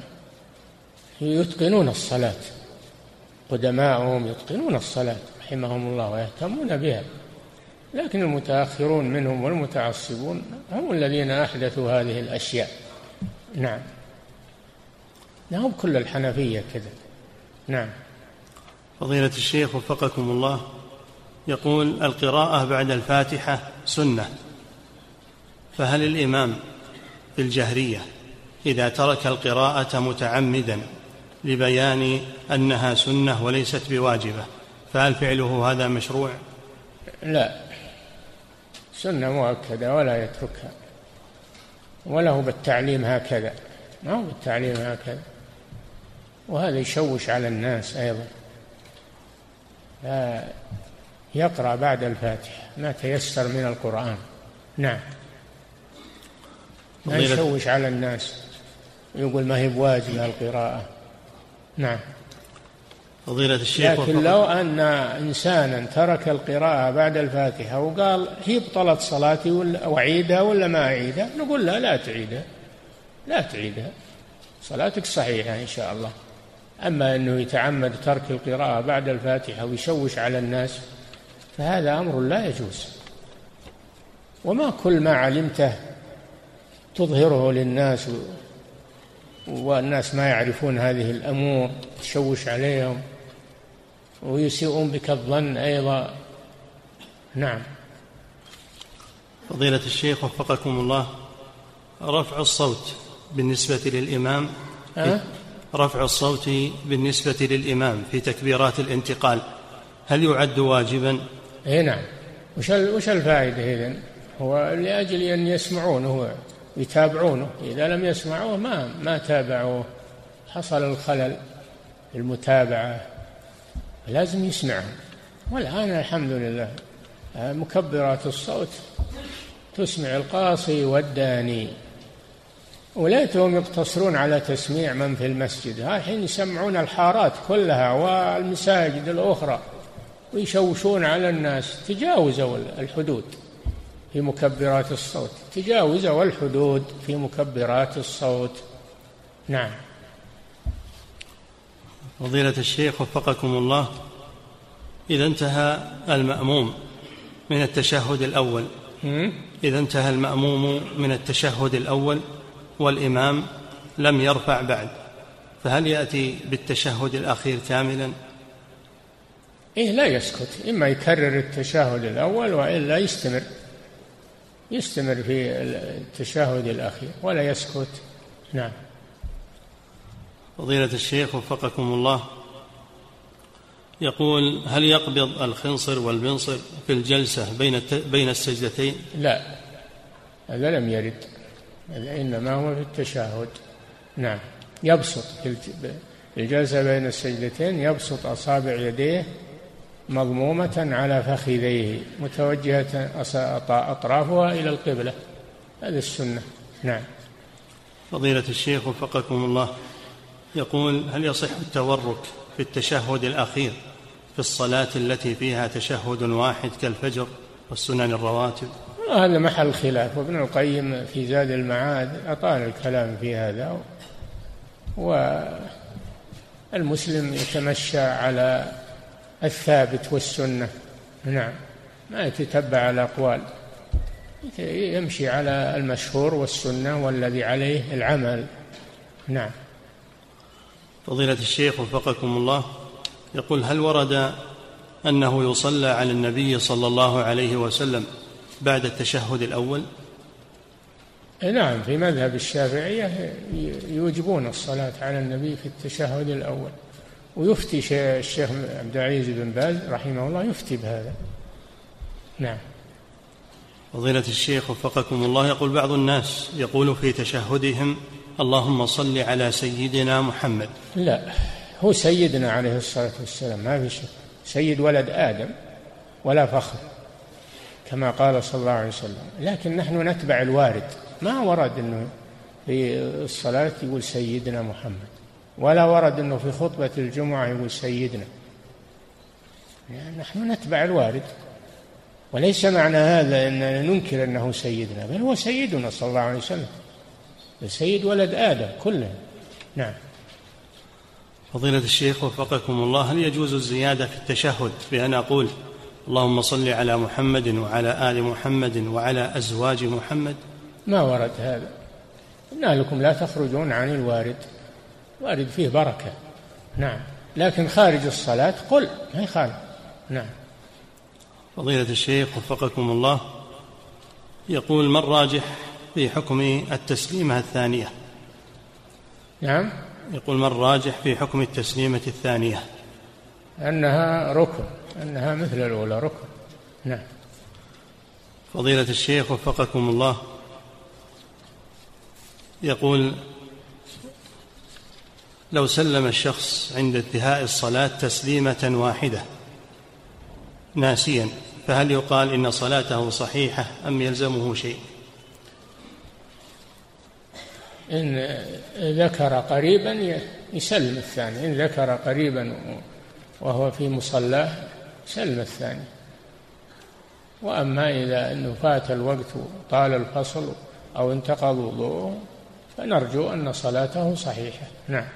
يتقنون الصلاة، قدماءهم يتقنون الصلاة رحمهم الله ويهتمون بها، لكن المتأخرون منهم والمتعصبون هم الذين أحدثوا هذه الأشياء. نعم. هم كل الحنفية كذا. نعم. فضيلة الشيخ وفقكم الله، يقول: القراءة بعد الفاتحة سنة، فهل الإمام في الجهرية إذا ترك القراءة متعمدا لبيان أنها سنة وليست بواجبة فهل فعله هذا مشروع؟ لا، سنة مؤكدة ولا يتركها، ولا هو بالتعليم هكذا، ما هو بالتعليم هكذا، وهذا يشوش على الناس أيضا. لا يقرأ بعد الفاتحة ما تيسر من القرآن. نعم. ما يشوش على الناس يقول ما هي بواجبة القراءة. نعم. فضيلة الشيخ، لكن لو أن إنسانا ترك القراءة بعد الفاتحة وقال هي بطلت صلاتي ولا أعيدها ولا ما أعيدها، نقول لا لا تعيدها، لا تعيدها، صلاتك صحيحة إن شاء الله. أما أنه يتعمد ترك القراءة بعد الفاتحة ويشوش على الناس فهذا أمر لا يجوز، وما كل ما علمته تظهره للناس والناس ما يعرفون هذه الأمور، تشوش عليهم ويسيئون بك الظن أيضا. نعم. فضيلة الشيخ وفقكم الله، رفع الصوت بالنسبة للإمام أه؟ رفع الصوت بالنسبة للإمام في تكبيرات الانتقال هل يعد واجبا؟ اي نعم. وش وش الفائدة إذن؟ هو لأجل أن يسمعونه ويتابعونه، إذا لم يسمعوه ما ما تابعوه، حصل الخلل في المتابعة، لازم يسمعهم. والآن الحمد لله مكبرات الصوت تسمع القاصي والداني، وليتهم يقتصرون على تسميع من في المسجد، ها الحين يسمعون الحارات كلها والمساجد الأخرى ويشوشون على الناس. تجاوزوا الحدود في مكبرات الصوت، تجاوزوا الحدود في مكبرات الصوت. نعم. فضيلة الشيخ وفقكم الله، إذا انتهى المأموم من التشهد الأول إذا انتهى المأموم من التشهد الأول والإمام لم يرفع بعد، فهل يأتي بالتشهد الأخير كاملا؟ إيه، لا يسكت، إما يكرر التشهد الأول وإلا يستمر يستمر في التشهد الأخير ولا يسكت. نعم. فضيلة الشيخ وفقكم الله، يقول: هل يقبض الخنصر والبنصر في الجلسة بين بين السجدتين؟ لا، هذا لم يرد، هذا إنما هو في التشهد. نعم. يبسط في الجلسة بين السجدتين، يبسط أصابع يديه مضمومة على فخذيه متوجهة أطرافها إلى القبلة، هذه السنة. نعم. فضيلة الشيخ وفقكم الله، يقول: هل يصح التورك في التشهد الأخير في الصلاة التي فيها تشهد واحد كالفجر والسنن الرواتب؟ هذا محل خلاف، وابن القيم في زاد المعاد أطال الكلام في هذا، والمسلم يتمشى على الثابت والسنة، نعم، ما يتتبع الأقوال، يمشي على المشهور والسنة والذي عليه العمل. نعم. فضيلة الشيخ وفقكم الله، يقول: هل ورد أنه يصلى على النبي صلى الله عليه وسلم بعد التشهد الأول؟ نعم، في مذهب الشافعية يوجبون الصلاة على النبي في التشهد الأول، ويفتي الشيخ عبد العزيز بن باز رحمه الله يفتي بهذا. نعم. فضيلة الشيخ وفقكم الله، يقول بعض الناس يقول في تشهدهم: اللهم صل على سيدنا محمد. لا، هو سيدنا عليه الصلاة والسلام، ما في شك، سيد ولد آدم ولا فخر كما قال صلى الله عليه وسلم، لكن نحن نتبع الوارد، ما ورد أنه في الصلاة يقول سيدنا محمد، ولا ورد أنه في خطبة الجمعة يقول سيدنا، يعني نحن نتبع الوارد، وليس معنى هذا أننا ننكر أنه سيدنا، بل هو سيدنا صلى الله عليه وسلم، سيد ولد آدم كله. نعم. فضيلة الشيخ وفقكم الله، هل يجوز الزيادة في التشهد بأن أقول اللهم صل على محمد وعلى آل محمد وعلى أزواج محمد؟ ما ورد هذا، قلنا لكم لا تخرجون عن الوارد، وارد فيه بركة. نعم، لكن خارج الصلاة قل، ما يخالف. نعم. فضيلة الشيخ وفقكم الله، يقول: ما الراجح في حكم التسليمة الثانية؟ نعم. يقول: ما الراجح في حكم التسليمة الثانية؟ أنها ركن، أنها مثل الأولى ركن. نعم. فضيلة الشيخ وفقكم الله، يقول: لو سلم الشخص عند انتهاء الصلاة تسليمة واحدة ناسيا، فهل يقال إن صلاته صحيحة أم يلزمه شيء؟ إن ذكر قريبا يسلم الثاني، إن ذكر قريبا وهو في مصلاه سلم الثاني، وأما إذا أنه فات الوقت وطال الفصل أو انتقض وضوءه فنرجو أن صلاته صحيحة. نعم.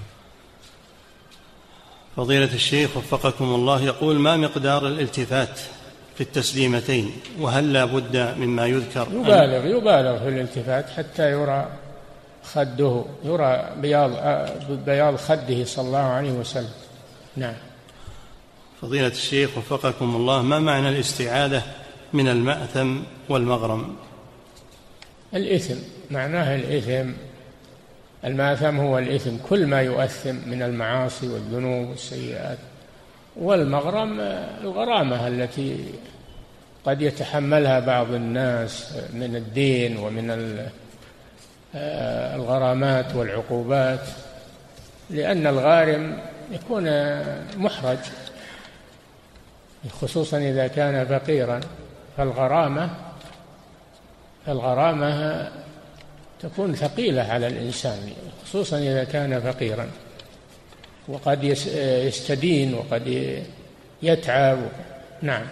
فضيلة الشيخ وفقكم الله، يقول: ما مقدار الالتفات في التسليمتين، وهل لا بد مما يذكر؟ يبالغ يبالغ في الالتفات حتى يرى خده، يرى بياض بياض خده صلى الله عليه وسلم. نعم. فضيلة الشيخ وفقكم الله، ما معنى الاستعاذة من المأثم والمغرم؟ الإثم معناها الإثم، المآثم هو الإثم، كل ما يؤثم من المعاصي والذنوب والسيئات، والمغرم الغرامة التي قد يتحملها بعض الناس من الدين ومن الغرامات والعقوبات، لأن الغارم يكون محرج خصوصا إذا كان فقيرا، فالغرامة الغرامة تكون ثقيلة على الإنسان خصوصا إذا كان فقيرا، وقد يستدين وقد يتعب. نعم.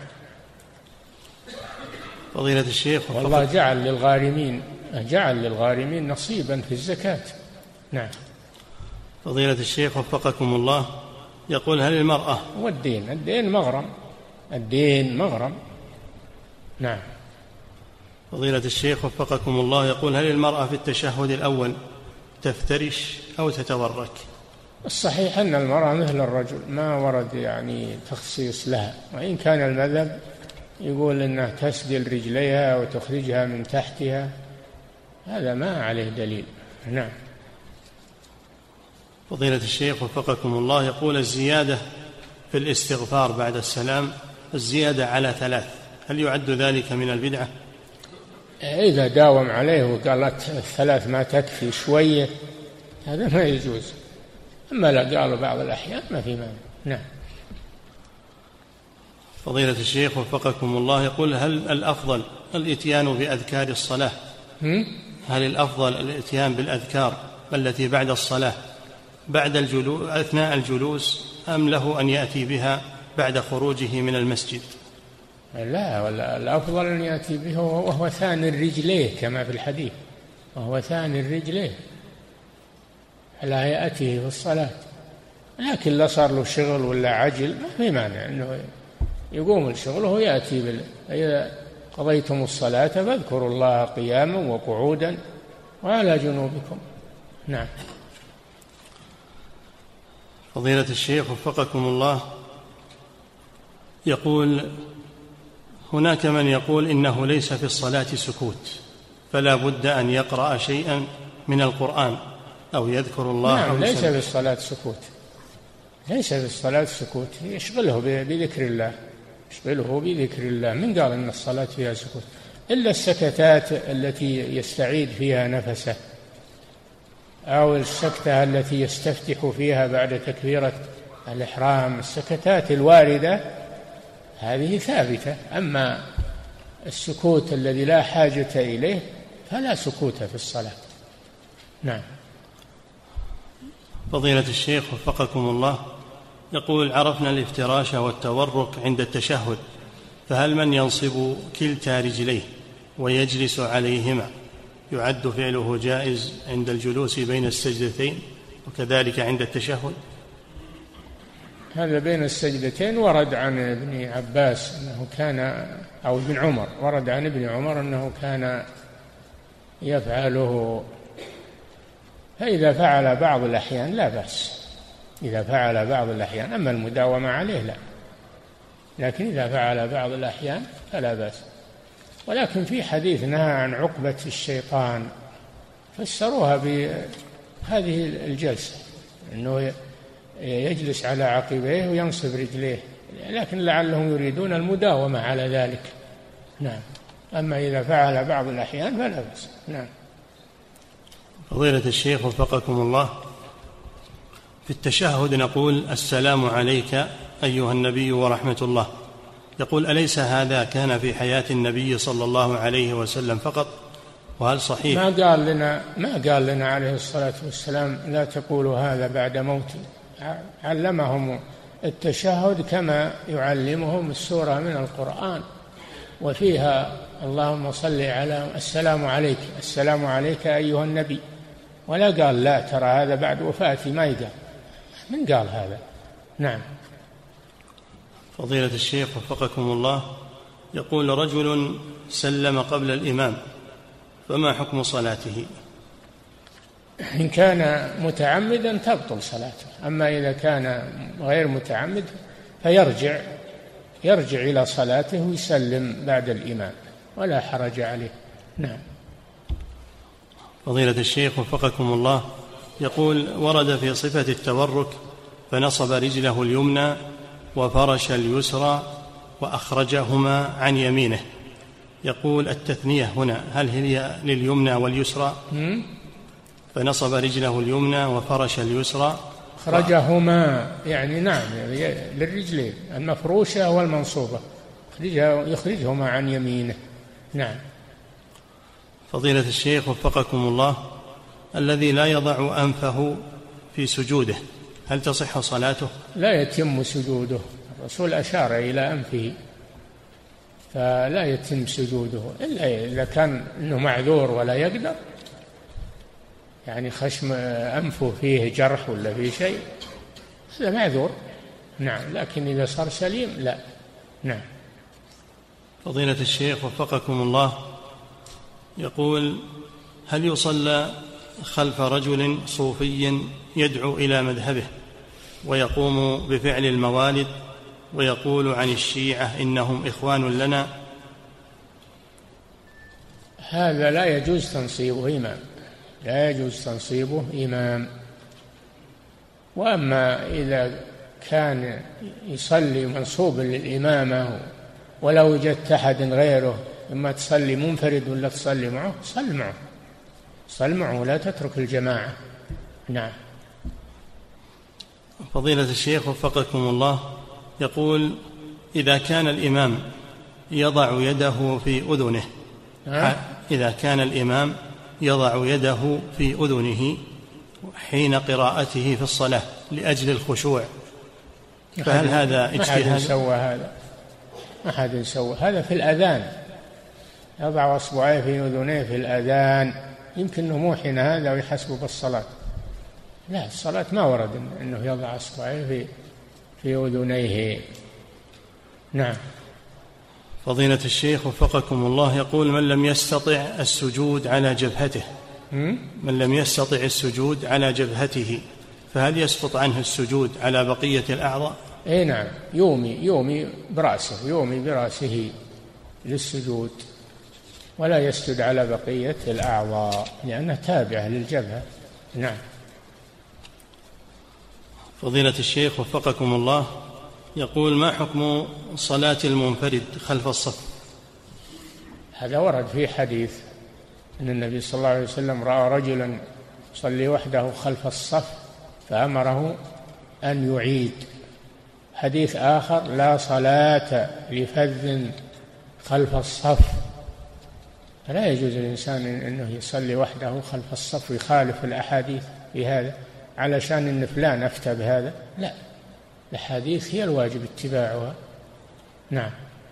فضيلة الشيخ، والله جعل للغارمين جعل للغارمين نصيبا في الزكاة. نعم. فضيلة الشيخ وفقكم الله، يقول: هل المرأة والدين الدين مغرم الدين مغرم نعم. فضيلة الشيخ وفقكم الله، يقول: هل المرأة في التشهد الأول تفترش أو تتورك؟ الصحيح أن المرأة مثل الرجل، ما ورد يعني تخصيص لها، وإن كان المذهب يقول أنها تسدل رجليها وتخرجها من تحتها، هذا ما عليه دليل. نعم. فضيلة الشيخ وفقكم الله، يقول: الزيادة في الاستغفار بعد السلام، الزيادة على ثلاث، هل يعد ذلك من البدعة؟ إذا داوم عليه وقالت الثلاث ما تكفي شوية هذا ما يجوز، أما لا قالوا بعض الأحيان ما في مانع. نعم. فضيلة الشيخ وفقكم الله، يقول: هل الأفضل الإتيان بأذكار الصلاة؟ هل الأفضل الإتيان بالأذكار التي بعد الصلاة بعد الجلوس أثناء الجلوس، أم له أن يأتي بها بعد خروجه من المسجد؟ لا، ولا الأفضل أن يأتي به وهو ثاني رجليه كما في الحديث، وهو ثاني رجليه لا يأتيه في الصلاة. لكن لا صار له شغل ولا عجل ما في مانع أنه يقوم الشغل وهو يأتي بال... إذا قضيتم الصلاة فاذكروا الله قياما وقعودا وعلى جنوبكم. نعم. فضيلة الشيخ وفقكم الله، يقول هناك من يقول إنه ليس في الصلاة سكوت، فلا بد أن يقرأ شيئا من القرآن أو يذكر الله. نعم، ليس في الصلاة سكوت، ليس في الصلاة سكوت، يشغله بذكر الله، يشغله بذكر الله. من قال أن الصلاة فيها سكوت؟ إلا السكتات التي يستعيد فيها نفسه، أو السكتة التي يستفتح فيها بعد تكبيرة الإحرام. السكتات الواردة هذه ثابتة، أما السكوت الذي لا حاجة إليه فلا سكوت في الصلاة. نعم. فضيلة الشيخ وفقكم الله، يقول عرفنا الافتراش والتورك عند التشهد، فهل من ينصب كلتا رجليه ويجلس عليهما يعد فعله جائز عند الجلوس بين السجدتين وكذلك عند التشهد؟ هذا بين السجدتين ورد عن ابن عباس أنه كان، أو ابن عمر، ورد عن ابن عمر أنه كان يفعله. فإذا فعل بعض الأحيان لا بأس، إذا فعل بعض الأحيان، أما المداومة عليه لا، لكن إذا فعل بعض الأحيان فلا بأس. ولكن في حديث نهى عن عقبة الشيطان، فسروها بهذه الجلسة، أنه يجلس على عقبيه وينصب رجليه، لكن لعلهم يريدون المداومة على ذلك. نعم. أما إذا فعل بعض الأحيان فلا بأس. نعم. فضيلة الشيخ وفقكم الله، في التشهد نقول السلام عليك أيها النبي ورحمة الله، يقول أليس هذا كان في حياة النبي صلى الله عليه وسلم فقط؟ وهل صحيح؟ ما قال لنا ما قال لنا عليه الصلاة والسلام لا تقولوا هذا بعد موتي. علمهم التشهد كما يعلمهم السورة من القرآن، وفيها اللهم صل على السلام عليك، السلام عليك أيها النبي، ولا قال لا ترى هذا بعد وفاتي، ما يقال. من قال هذا؟ نعم. فضيلة الشيخ وفقكم الله، يقول رجل سلم قبل الإمام، فما حكم صلاته؟ إن كان متعمدا تبطل صلاته، أما إذا كان غير متعمد فيرجع يرجع إلى صلاته ويسلم بعد الإمام ولا حرج عليه. نعم. فضيلة الشيخ وفقكم الله، يقول ورد في صفة التورك فنصب رجله اليمنى وفرش اليسرى وأخرجهما عن يمينه، يقول التثنية هنا هل هي لليمنى واليسرى؟ فنصب رجله اليمنى وفرش اليسرى، أخرجهما يعني نعم للرجلين المفروشة والمنصوبة، يخرجهما عن يمينه. نعم. فضيلة الشيخ وفقكم الله، الذي لا يضع أنفه في سجوده هل تصح صلاته؟ لا يتم سجوده، الرسول أشار إلى أنفه، فلا يتم سجوده إلا إذا كان إنه معذور ولا يقدر، يعني خشم أنفه فيه جرح ولا فيه شيء، هذا معذور. نعم. لكن إذا صار سليم لا. نعم. فضيلة الشيخ وفقكم الله، يقول هل يصلى خلف رجل صوفي يدعو إلى مذهبه ويقوم بفعل الموالد ويقول عن الشيعة إنهم إخوان لنا؟ هذا لا يجوز تنصيبه إمام، لا يجوز تنصيبه إمام. وأما إذا كان يصلي منصوب للإمامة ولا وجدت أحد غيره، إما تصلي منفرد ولا تصلي معه، صل معه صل معه ولا تترك الجماعة. نعم. فضيلة الشيخ وفقكم الله، يقول إذا كان الإمام يضع يده في أذنه إذا كان الإمام يضع يده في أذنه حين قراءته في الصلاة لأجل الخشوع، فهل هذا اجتهاد؟ سوى هذا ما حد سوى هذا في الأذان، يضع أصبعيه في أذنيه في الأذان، يمكن أنه موحن هذا ويحسبه بالصلاة. لا، الصلاة ما ورد أنه يضع أصبعيه في في أذنيه. نعم. فضيلة الشيخ وفقكم الله، يقول: من لم يستطع السجود على جبهته من لم يستطع السجود على جبهته فهل يسقط عنه السجود على بقية الأعضاء؟ اي نعم، يومي يومي برأسه يومي برأسه للسجود، ولا يسجد على بقية الأعضاء لأنها تابعة للجبهة. نعم. فضيلة الشيخ وفقكم الله، يقول: ما حكم صلاة المنفرد خلف الصف؟ هذا ورد في حديث أن النبي صلى الله عليه وسلم رأى رجلا يصلي وحده خلف الصف فأمره أن يعيد. حديث آخر: لا صلاة لفذ خلف الصف. فلا يجوز للإنسان أنه يصلي وحده خلف الصف ويخالف الأحاديث في هذا علشان إن فلان أفتى بهذا. لا، الأحاديث هي الواجب اتباعها. نعم.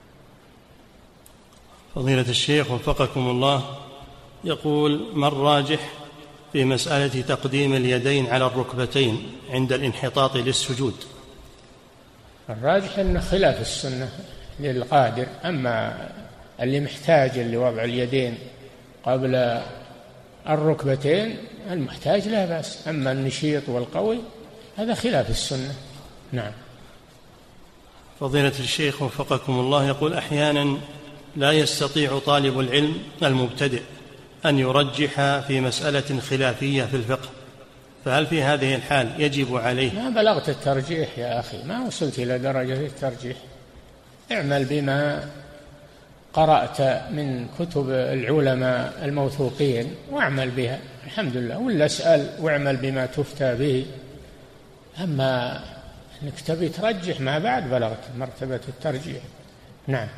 فضيلة الشيخ وفقكم الله، يقول: ما الراجح في مسألة تقديم اليدين على الركبتين عند الانحطاط للسجود؟ الراجح أنه خلاف السنة للقادر، أما اللي محتاج لوضع اليدين قبل الركبتين المحتاج لا بأس، أما النشيط والقوي هذا خلاف السنة. نعم. فضيلة الشيخ وفقكم الله، يقول: أحيانا لا يستطيع طالب العلم المبتدئ أن يرجح في مسألة خلافية في الفقه، فهل في هذه الحال يجب عليه؟ ما بلغت الترجيح يا أخي، ما وصلت إلى درجة الترجيح. اعمل بما قرأت من كتب العلماء الموثوقين واعمل بها، الحمد لله، ولا اسأل واعمل بما تفتى به. أما أنك تبي ترجح ما بعد بلغت مرتبة الترجيح. نعم.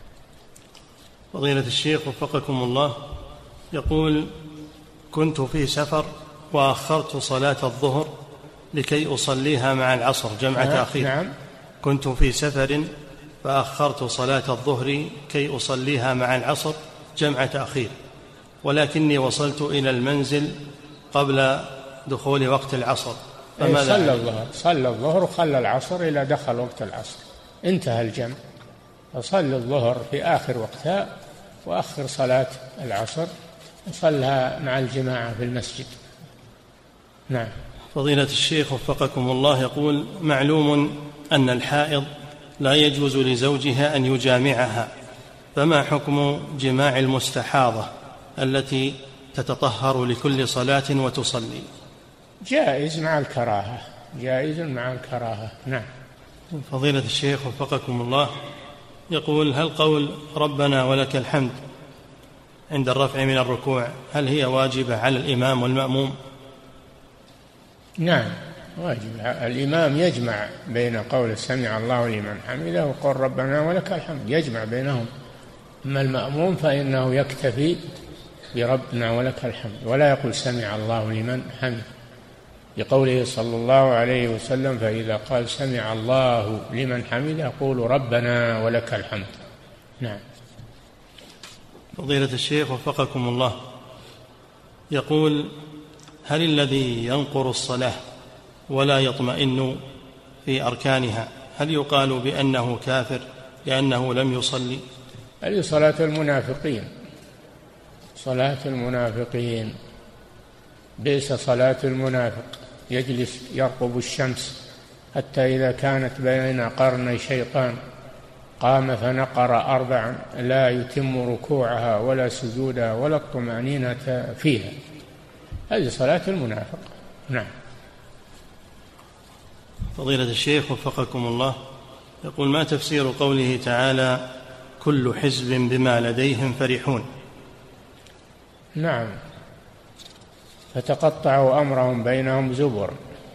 فضيلة الشيخ وفقكم الله، يقول: كنت في سفر وأخرت صلاة الظهر لكي أصليها مع العصر جمع تأخير. نعم. كنت في سفر فأخرت صلاة الظهر كي أصليها مع العصر جمع تأخير، ولكني وصلت إلى المنزل قبل دخول وقت العصر، فماذا؟ صلى الظهر صلى الظهر وخلى العصر إلى دخل وقت العصر، انتهى الجمع. فصلى الظهر في آخر وقتها وأخر صلاة العصر وصلها مع الجماعة في المسجد. نعم. فضيلة الشيخ وفقكم الله، يقول: معلوم أن الحائض لا يجوز لزوجها أن يجامعها، فما حكم جماع المستحاضة التي تتطهر لكل صلاة وتصلي؟ جائز مع الكراهة، جائز مع الكراهة. نعم. فضيلة الشيخ وفقكم الله، يقول: هل قول ربنا ولك الحمد عند الرفع من الركوع هل هي واجبة على الإمام والمأموم؟ نعم واجب. الإمام يجمع بين قول سمع الله لمن حمده وقول ربنا ولك الحمد، يجمع بينهم. أما المأموم فإنه يكتفي بربنا ولك الحمد ولا يقول سمع الله لمن حمده، لقوله صلى الله عليه وسلم: فإذا قال سمع الله لمن حمده قولوا ربنا ولك الحمد. نعم. فضيلة الشيخ وفقكم الله، يقول: هل الذي ينقر الصلاة ولا يطمئن في أركانها هل يقال بأنه كافر لأنه لم يصلي؟ هذه صلاة المنافقين، صلاة المنافقين، بئس صلاة المنافق، يجلس يرقب الشمس حتى إذا كانت بين قرني شيطان قام فنقر أربعا لا يتم ركوعها ولا سجودها ولا الطمأنينة فيها. هذه صلاة المنافق. نعم. فضيلة الشيخ وفقكم الله، يقول: ما تفسير قوله تعالى: كل حزب بما لديهم فرحون؟ نعم، فتقطعوا أمرهم بينهم زبر،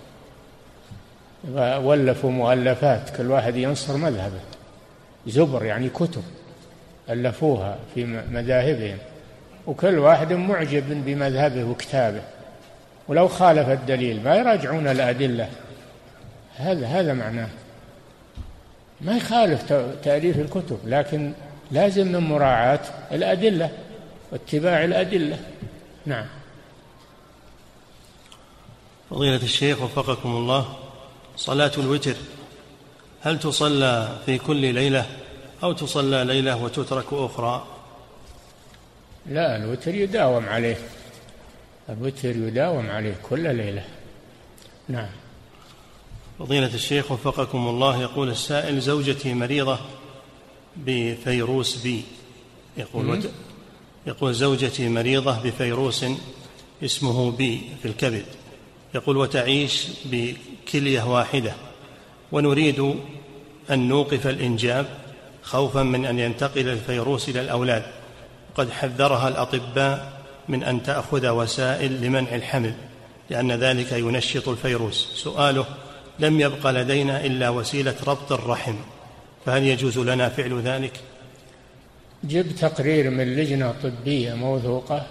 ولفوا مؤلفات كل واحد ينصر مذهبه، زبر يعني كتب ألفوها في مذاهبهم، وكل واحد معجب بمذهبه وكتابه، ولو خالف الدليل ما يراجعون الأدلة. هذا هذا معناه. ما يخالف تأليف الكتب، لكن لازم من مراعاة الأدلة واتباع الأدلة. نعم. فضيلة الشيخ وفقكم الله، صلاة الوتر هل تصلى في كل ليلة أو تصلى ليلة وتترك أخرى؟ لا، الوتر يداوم عليه، الوتر يداوم عليه كل ليلة. نعم. فضيلة الشيخ وفقكم الله، يقول السائل: زوجتي مريضة بفيروس بي، يقول وت... يقول زوجتي مريضة بفيروس اسمه بي في الكبد، يقول وتعيش بكلية واحدة، ونريد أن نوقف الإنجاب خوفا من أن ينتقل الفيروس إلى الأولاد، قد حذرها الأطباء من أن تأخذ وسائل لمنع الحمل لأن ذلك ينشط الفيروس. سؤاله: لم يبق لدينا إلا وسيلة ربط الرحم، فهل يجوز لنا فعل ذلك؟ جب تقرير من لجنة طبية موثوقة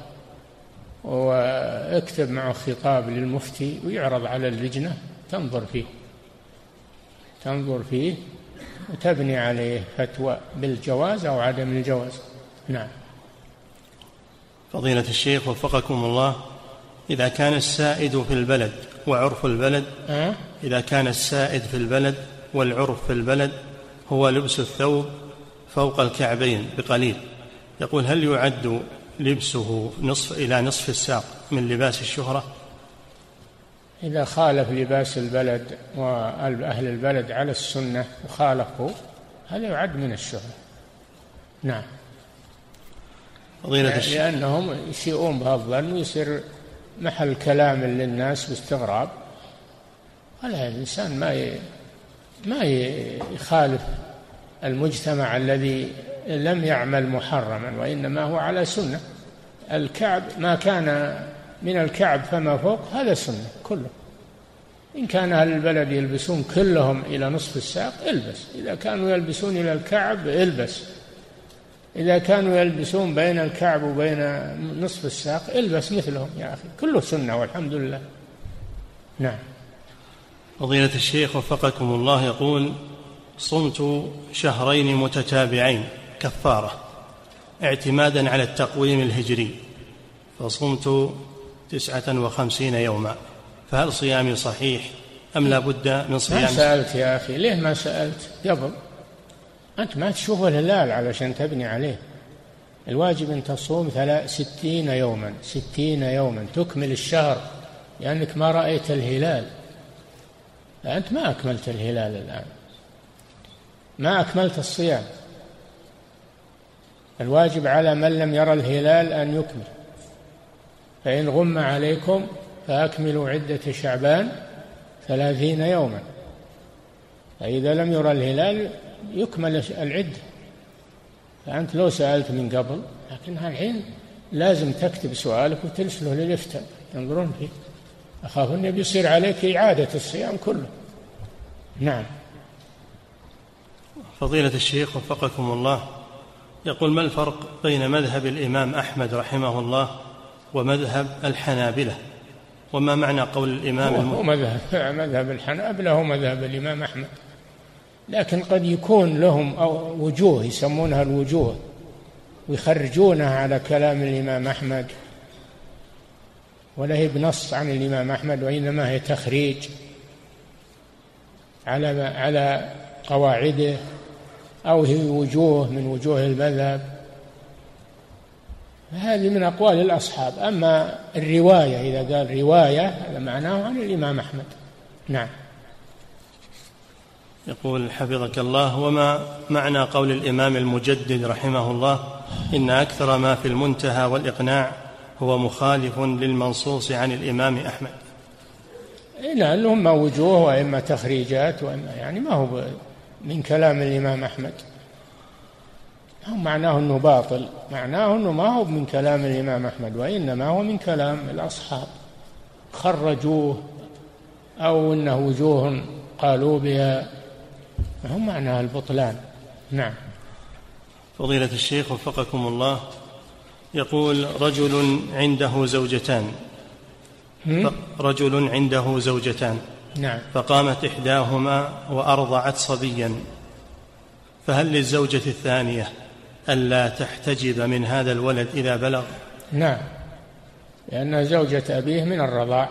واكتب معه خطاب للمفتي ويعرض على اللجنة تنظر فيه تنظر فيه وتبني عليه فتوى بالجواز أو عدم الجواز. نعم. فضيلة الشيخ وفقكم الله، إذا كان السائد في البلد وعرف البلد أه؟ إذا كان السائد في البلد والعرف في البلد هو لبس الثوب فوق الكعبين بقليل، يقول هل يعد لبسه نصف إلى نصف الساق من لباس الشهرة؟ إذا خالف لباس البلد وأهل البلد على السنة وخالفوا هذا يعد من الشهرة. نعم. فضيلة الشيخ، لأنهم يسيئون بهالظن ويصير محل كلام للناس باستغراب. ولا الإنسان ما ي... ما يخالف المجتمع الذي لم يعمل محرما، وإنما هو على سنة. الكعب ما كان من الكعب فما فوق هذا سنة كله. إن كان أهل البلد يلبسون كلهم إلى نصف الساق البس، إذا كانوا يلبسون إلى الكعب البس، إذا كانوا يلبسون بين الكعب وبين نصف الساق البس مثلهم يا أخي، كله سنة والحمد لله. نعم. فضيلة الشيخ وفقكم الله، يقول صمت شهرين متتابعين كفارة اعتمادا على التقويم الهجري، فصمت تسعة وخمسين يوما، فهل صيامي صحيح أم لا بد من صيام؟ ما سألت يا أخي، ليه ما سألت قبل؟ أنت ما تشوف الهلال علشان تبني عليه. الواجب أن تصوم ستين يوما ستين يوما تكمل الشهر، لأنك ما رأيت الهلال. أنت ما أكملت الهلال الآن، ما أكملت الصيام. الواجب على من لم يرى الهلال أن يكمل، فإن غم عليكم فأكملوا عدة شعبان ثلاثين يوما، فإذا لم يرى الهلال يكمل العدة. فأنت لو سألت من قبل، لكن الحين لازم تكتب سؤالك وترسله للإفتاء ينظرون فيه، أخاف أن يصير عليك إعادة الصيام كله. نعم. فضيلة الشيخ وفقكم الله، يقول ما الفرق بين مذهب الإمام أحمد رحمه الله ومذهب الحنابلة، وما معنى قول الإمام الم... هو مذهب مذهب الحنابلة هو مذهب الإمام أحمد، لكن قد يكون لهم أو وجوه يسمونها الوجوه ويخرجونها على كلام الإمام أحمد، ولا هي بنص عن الإمام أحمد، وإنما هي تخريج على على قواعده، أو هي وجوه من وجوه المذهب. هذه من أقوال الأصحاب. أما الرواية إذا قال رواية هذا معناه عن الإمام أحمد. نعم. يقول حفظك الله: وما معنى قول الإمام المجدد رحمه الله إن أكثر ما في المنتهى والإقناع هو مخالف للمنصوص عن الإمام أحمد؟ لأنهم ما وجوه وإما تخريجات وإما يعني ما هو من كلام الإمام أحمد، هم معناه أنه باطل، معناه أنه ما هو من كلام الإمام أحمد، وإنما هو من كلام الأصحاب خرجوه، أو أنه وجوه قالوا بها، هم معناه البطلان. نعم. فضيلة الشيخ وفقكم الله، يقول رجل عنده زوجتان رجل عنده زوجتان نعم. فقامت إحداهما وأرضعت صبيا، فهل للزوجة الثانية ألا تحتجب من هذا الولد إذا بلغ؟ نعم، لأنها زوجة أبيه من الرضاع،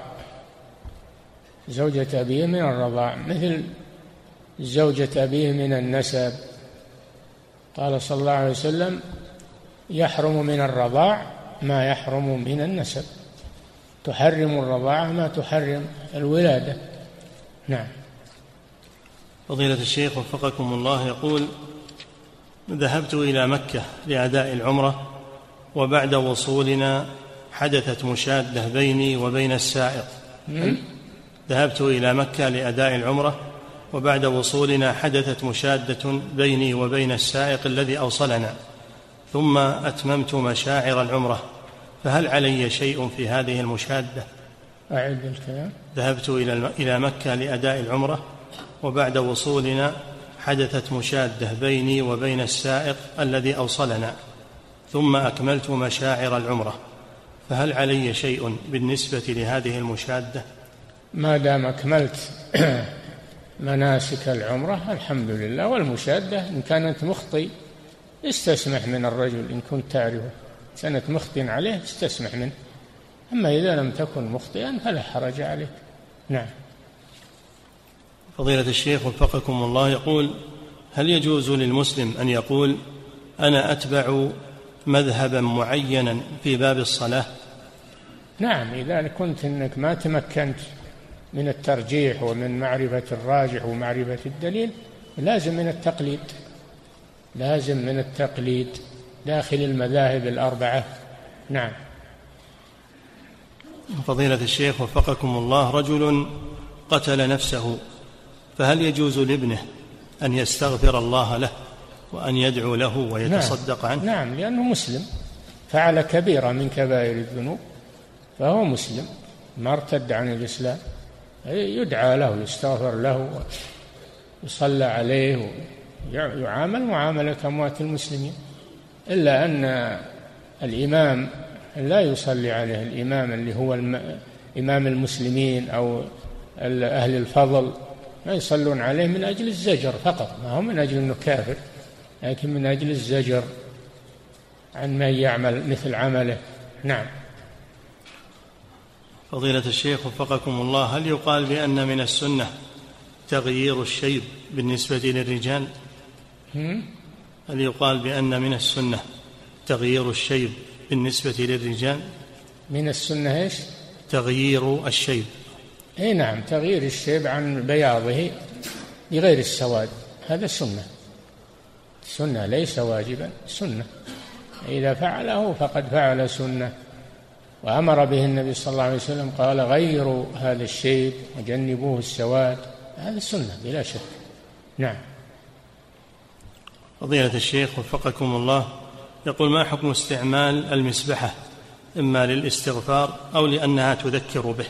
زوجة أبيه من الرضاع مثل زوجة أبيه من النسب. قال صلى الله عليه وسلم: يحرم من الرضاع ما يحرم من النسب، تحرم الرضاعة ما تحرم الولادة. نعم. فضيلة الشيخ وفقكم الله يقول: ذهبت إلى مكة لأداء العمرة، وبعد وصولنا حدثت مشادة بيني وبين السائق. ذهبت إلى مكة لأداء العمرة، وبعد وصولنا حدثت مشادة بيني وبين السائق الذي أوصلنا، ثم أتممت مشاعر العمرة، فهل علي شيء في هذه المشادة؟ أعد الكلام. ذهبت إلى مكة لأداء العمرة، وبعد وصولنا حدثت مشادة بيني وبين السائق الذي أوصلنا، ثم أكملت مشاعر العمرة، فهل علي شيء بالنسبة لهذه المشادة؟ ما دام أكملت مناسك العمرة الحمد لله. والمشادة إن كانت مخطئ استسمح من الرجل، إن كنت تعرفه كانت مخطئ عليه استسمح منه، أما إذا لم تكن مخطئا فلا حرج عليك. نعم. فضيلة الشيخ وفقكم الله يقول: هل يجوز للمسلم أن يقول أنا أتبع مذهبا معينا في باب الصلاة؟ نعم، إذا كنت أنك ما تمكنت من الترجيح ومن معرفة الراجح ومعرفة الدليل لازم من التقليد، لازم من التقليد داخل المذاهب الأربعة. نعم. فضيلة الشيخ وفقكم الله، رجل قتل نفسه، فهل يجوز لابنه أن يستغفر الله له وأن يدعو له ويتصدق عنه؟ نعم، لأنه مسلم فعل كبيرة من كبائر الذنوب، فهو مسلم ما ارتد عن الإسلام، يدعى له يستغفر له ويصلى عليه ويعامل معاملة أموات المسلمين، إلا أن الإمام لا يصلي عليه، الإمام اللي هو إمام المسلمين أو أهل الفضل لا يصلون عليه من أجل الزجر فقط، ما هو من أجل أنه كافر، لكن من أجل الزجر عن من يعمل مثل عمله. نعم. فضيلة الشيخ وفقكم الله، هل يقال بأن من السنة تغيير الشيب بالنسبة للرجال؟ هل يقال بأن من السنة تغيير الشيب بالنسبة للرجال؟ من السنة إيش؟ تغيير الشيب. اي نعم، تغيير الشيب عن بياضه بغير السواد، هذا سنة، سنة ليس واجبا، سنة، إذا فعله فقد فعل سنة، وأمر به النبي صلى الله عليه وسلم، قال غيروا هذا الشيب وجنبوه السواد، هذا سنة بلا شك. نعم. فضيلة الشيخ وفقكم الله يقول: ما حكم استعمال المسبحة إما للاستغفار أو لأنها تذكر به؟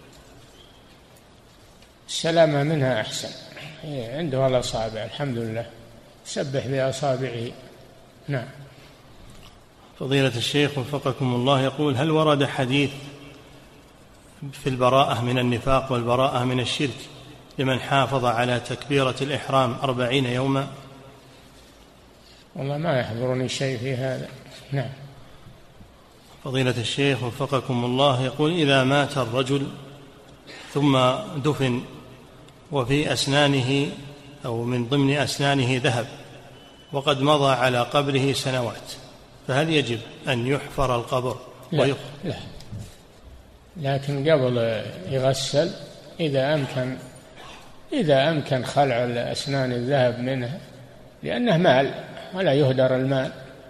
السلامة منها أحسن، عنده الأصابع الحمد لله سبح بأصابعه. نعم. فضيلة الشيخ وفقكم الله يقول: هل ورد حديث في البراءة من النفاق والبراءة من الشرك لمن حافظ على تكبيرة الإحرام أربعين يوما؟ والله ما يحضرني شيء في هذا. نعم. فضيلة الشيخ وفقكم الله يقول: إذا مات الرجل ثم دفن وفي أسنانه أو من ضمن أسنانه ذهب وقد مضى على قبره سنوات، فهل يجب أن يحفر القبر؟ لا, لا. لكن قبل يغسل إذا أمكن إذا أمكن خلع الأسنان الذهب منه، لأنه مال ولا يهدر المال،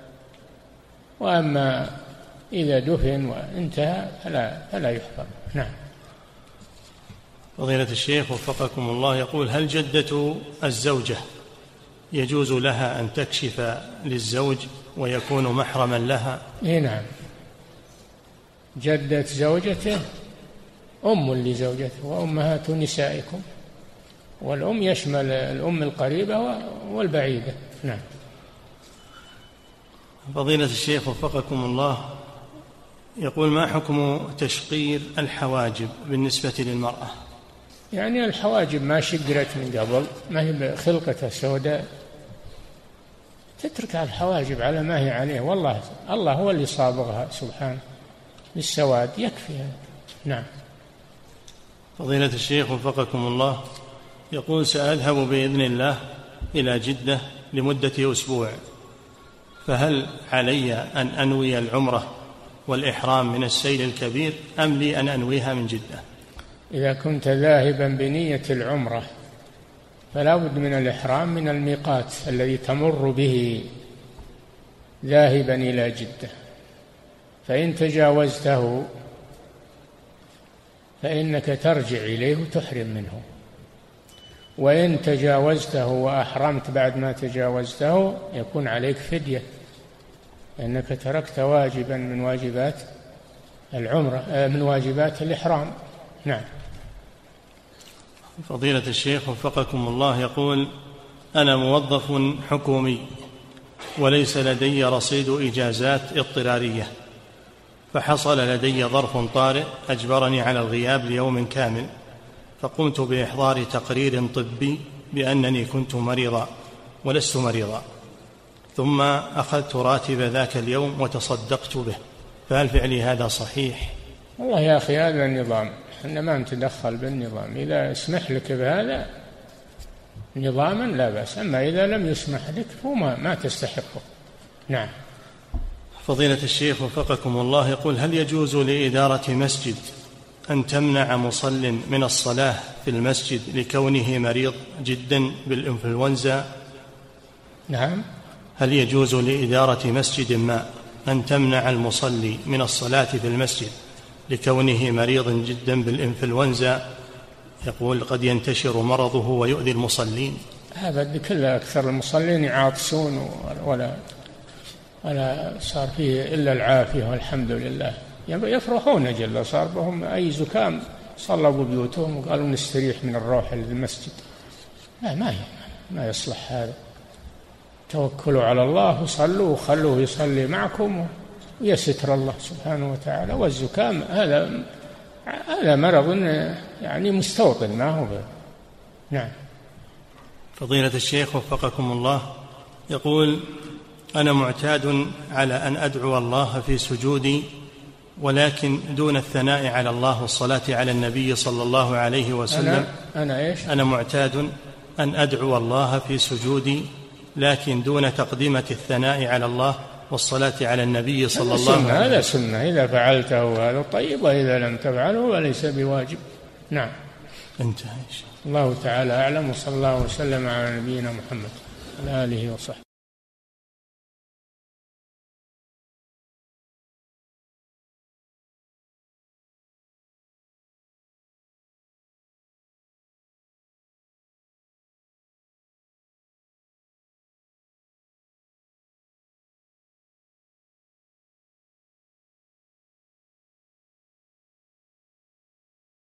وأما إذا دفن وانتهى فلا, فلا يحفر. نعم. فضيلة الشيخ وفقكم الله يقول: هل جدة الزوجة يجوز لها أن تكشف للزوج ويكون محرما لها؟ إيه نعم، جدة زوجته أم لزوجته وأمهات نسائكم، والأم يشمل الأم القريبة والبعيدة. نعم. فضيلة الشيخ وفقكم الله يقول: ما حكم تشقير الحواجب بالنسبة للمرأة؟ يعني الحواجب ما شقرت من قبل، ما هي خلقتها سوداء، تترك الحواجب على ما هي عليه، والله الله هو اللي صابغها سبحانه بالسواد، يكفي هذا. نعم. فضيلة الشيخ وفقكم الله، يقول: سأذهب بإذن الله إلى جدة لمدة أسبوع، فهل علي أن أنوي العمرة والإحرام من السيل الكبير أم لي أن أنويها من جدة؟ إذا كنت ذاهبا بنية العمرة فلا بد من الإحرام من الميقات الذي تمر به ذاهبا إلى جدة، فإن تجاوزته فإنك ترجع إليه وتحرم منه، وإن تجاوزته وأحرمت بعد ما تجاوزته يكون عليك فدية، لأنك تركت واجبا من واجبات العمرة، من واجبات الإحرام. نعم. فضيلة الشيخ وفقكم الله، يقول: أنا موظف حكومي وليس لدي رصيد إجازات اضطرارية، فحصل لدي ظرف طارئ أجبرني على الغياب ليوم كامل، فقمت بإحضار تقرير طبي بأنني كنت مريضا ولست مريضا، ثم أخذت راتب ذاك اليوم وتصدقت به، فهل فعلي هذا صحيح؟ والله يا أخي هذا النظام، إحنا ما نتدخل بالنظام، إذا اسمح لك بهذا نظاما لا بأس، أما إذا لم يسمح لك فما ما تستحقه. نعم. فضيلة الشيخ وفقكم الله، يقول: هل يجوز لإدارة مسجد أن تمنع مصل من الصلاة في المسجد لكونه مريض جدا بالإنفلونزا؟ نعم. هل يجوز لإدارة مسجد ما أن تمنع المصلي من الصلاة في المسجد لكونه مريض جدا بالإنفلونزا؟ يقول: قد ينتشر مرضه ويؤذي المصلين. هذا كله أكثر المصلين يعاطسون ولا ولا صار فيه إلا العافية والحمد لله، يفرحون جل صار بهم أي زكام صلوا ببيوتهم وقالوا نستريح من الروح للمسجد. لا، ما ما يصلح هذا. توكلوا على الله وصلوا وخلوه يصلي معكم ويستر الله سبحانه وتعالى. والزكام هذا هذا مرض يعني مستوطن ما هو بي. نعم. فضيلة الشيخ وفقكم الله، يقول: أنا معتاد على أن أدعو الله في سجودي، ولكن دون الثناء على الله والصلاة على النبي صلى الله عليه وسلم. أنا, أنا, إيش؟ أنا معتاد أن أدعو الله في سجودي، لكن دون تقدمة الثناء على الله والصلاة على النبي صلى الله عليه وسلم. هذا سنة، إذا فعلته هذا طيب، وإذا لم تفعله فليس بواجب. نعم. انتهى. الله تعالى أعلم، وصلى الله وسلم على نبينا محمد وعلى آله وصحبه.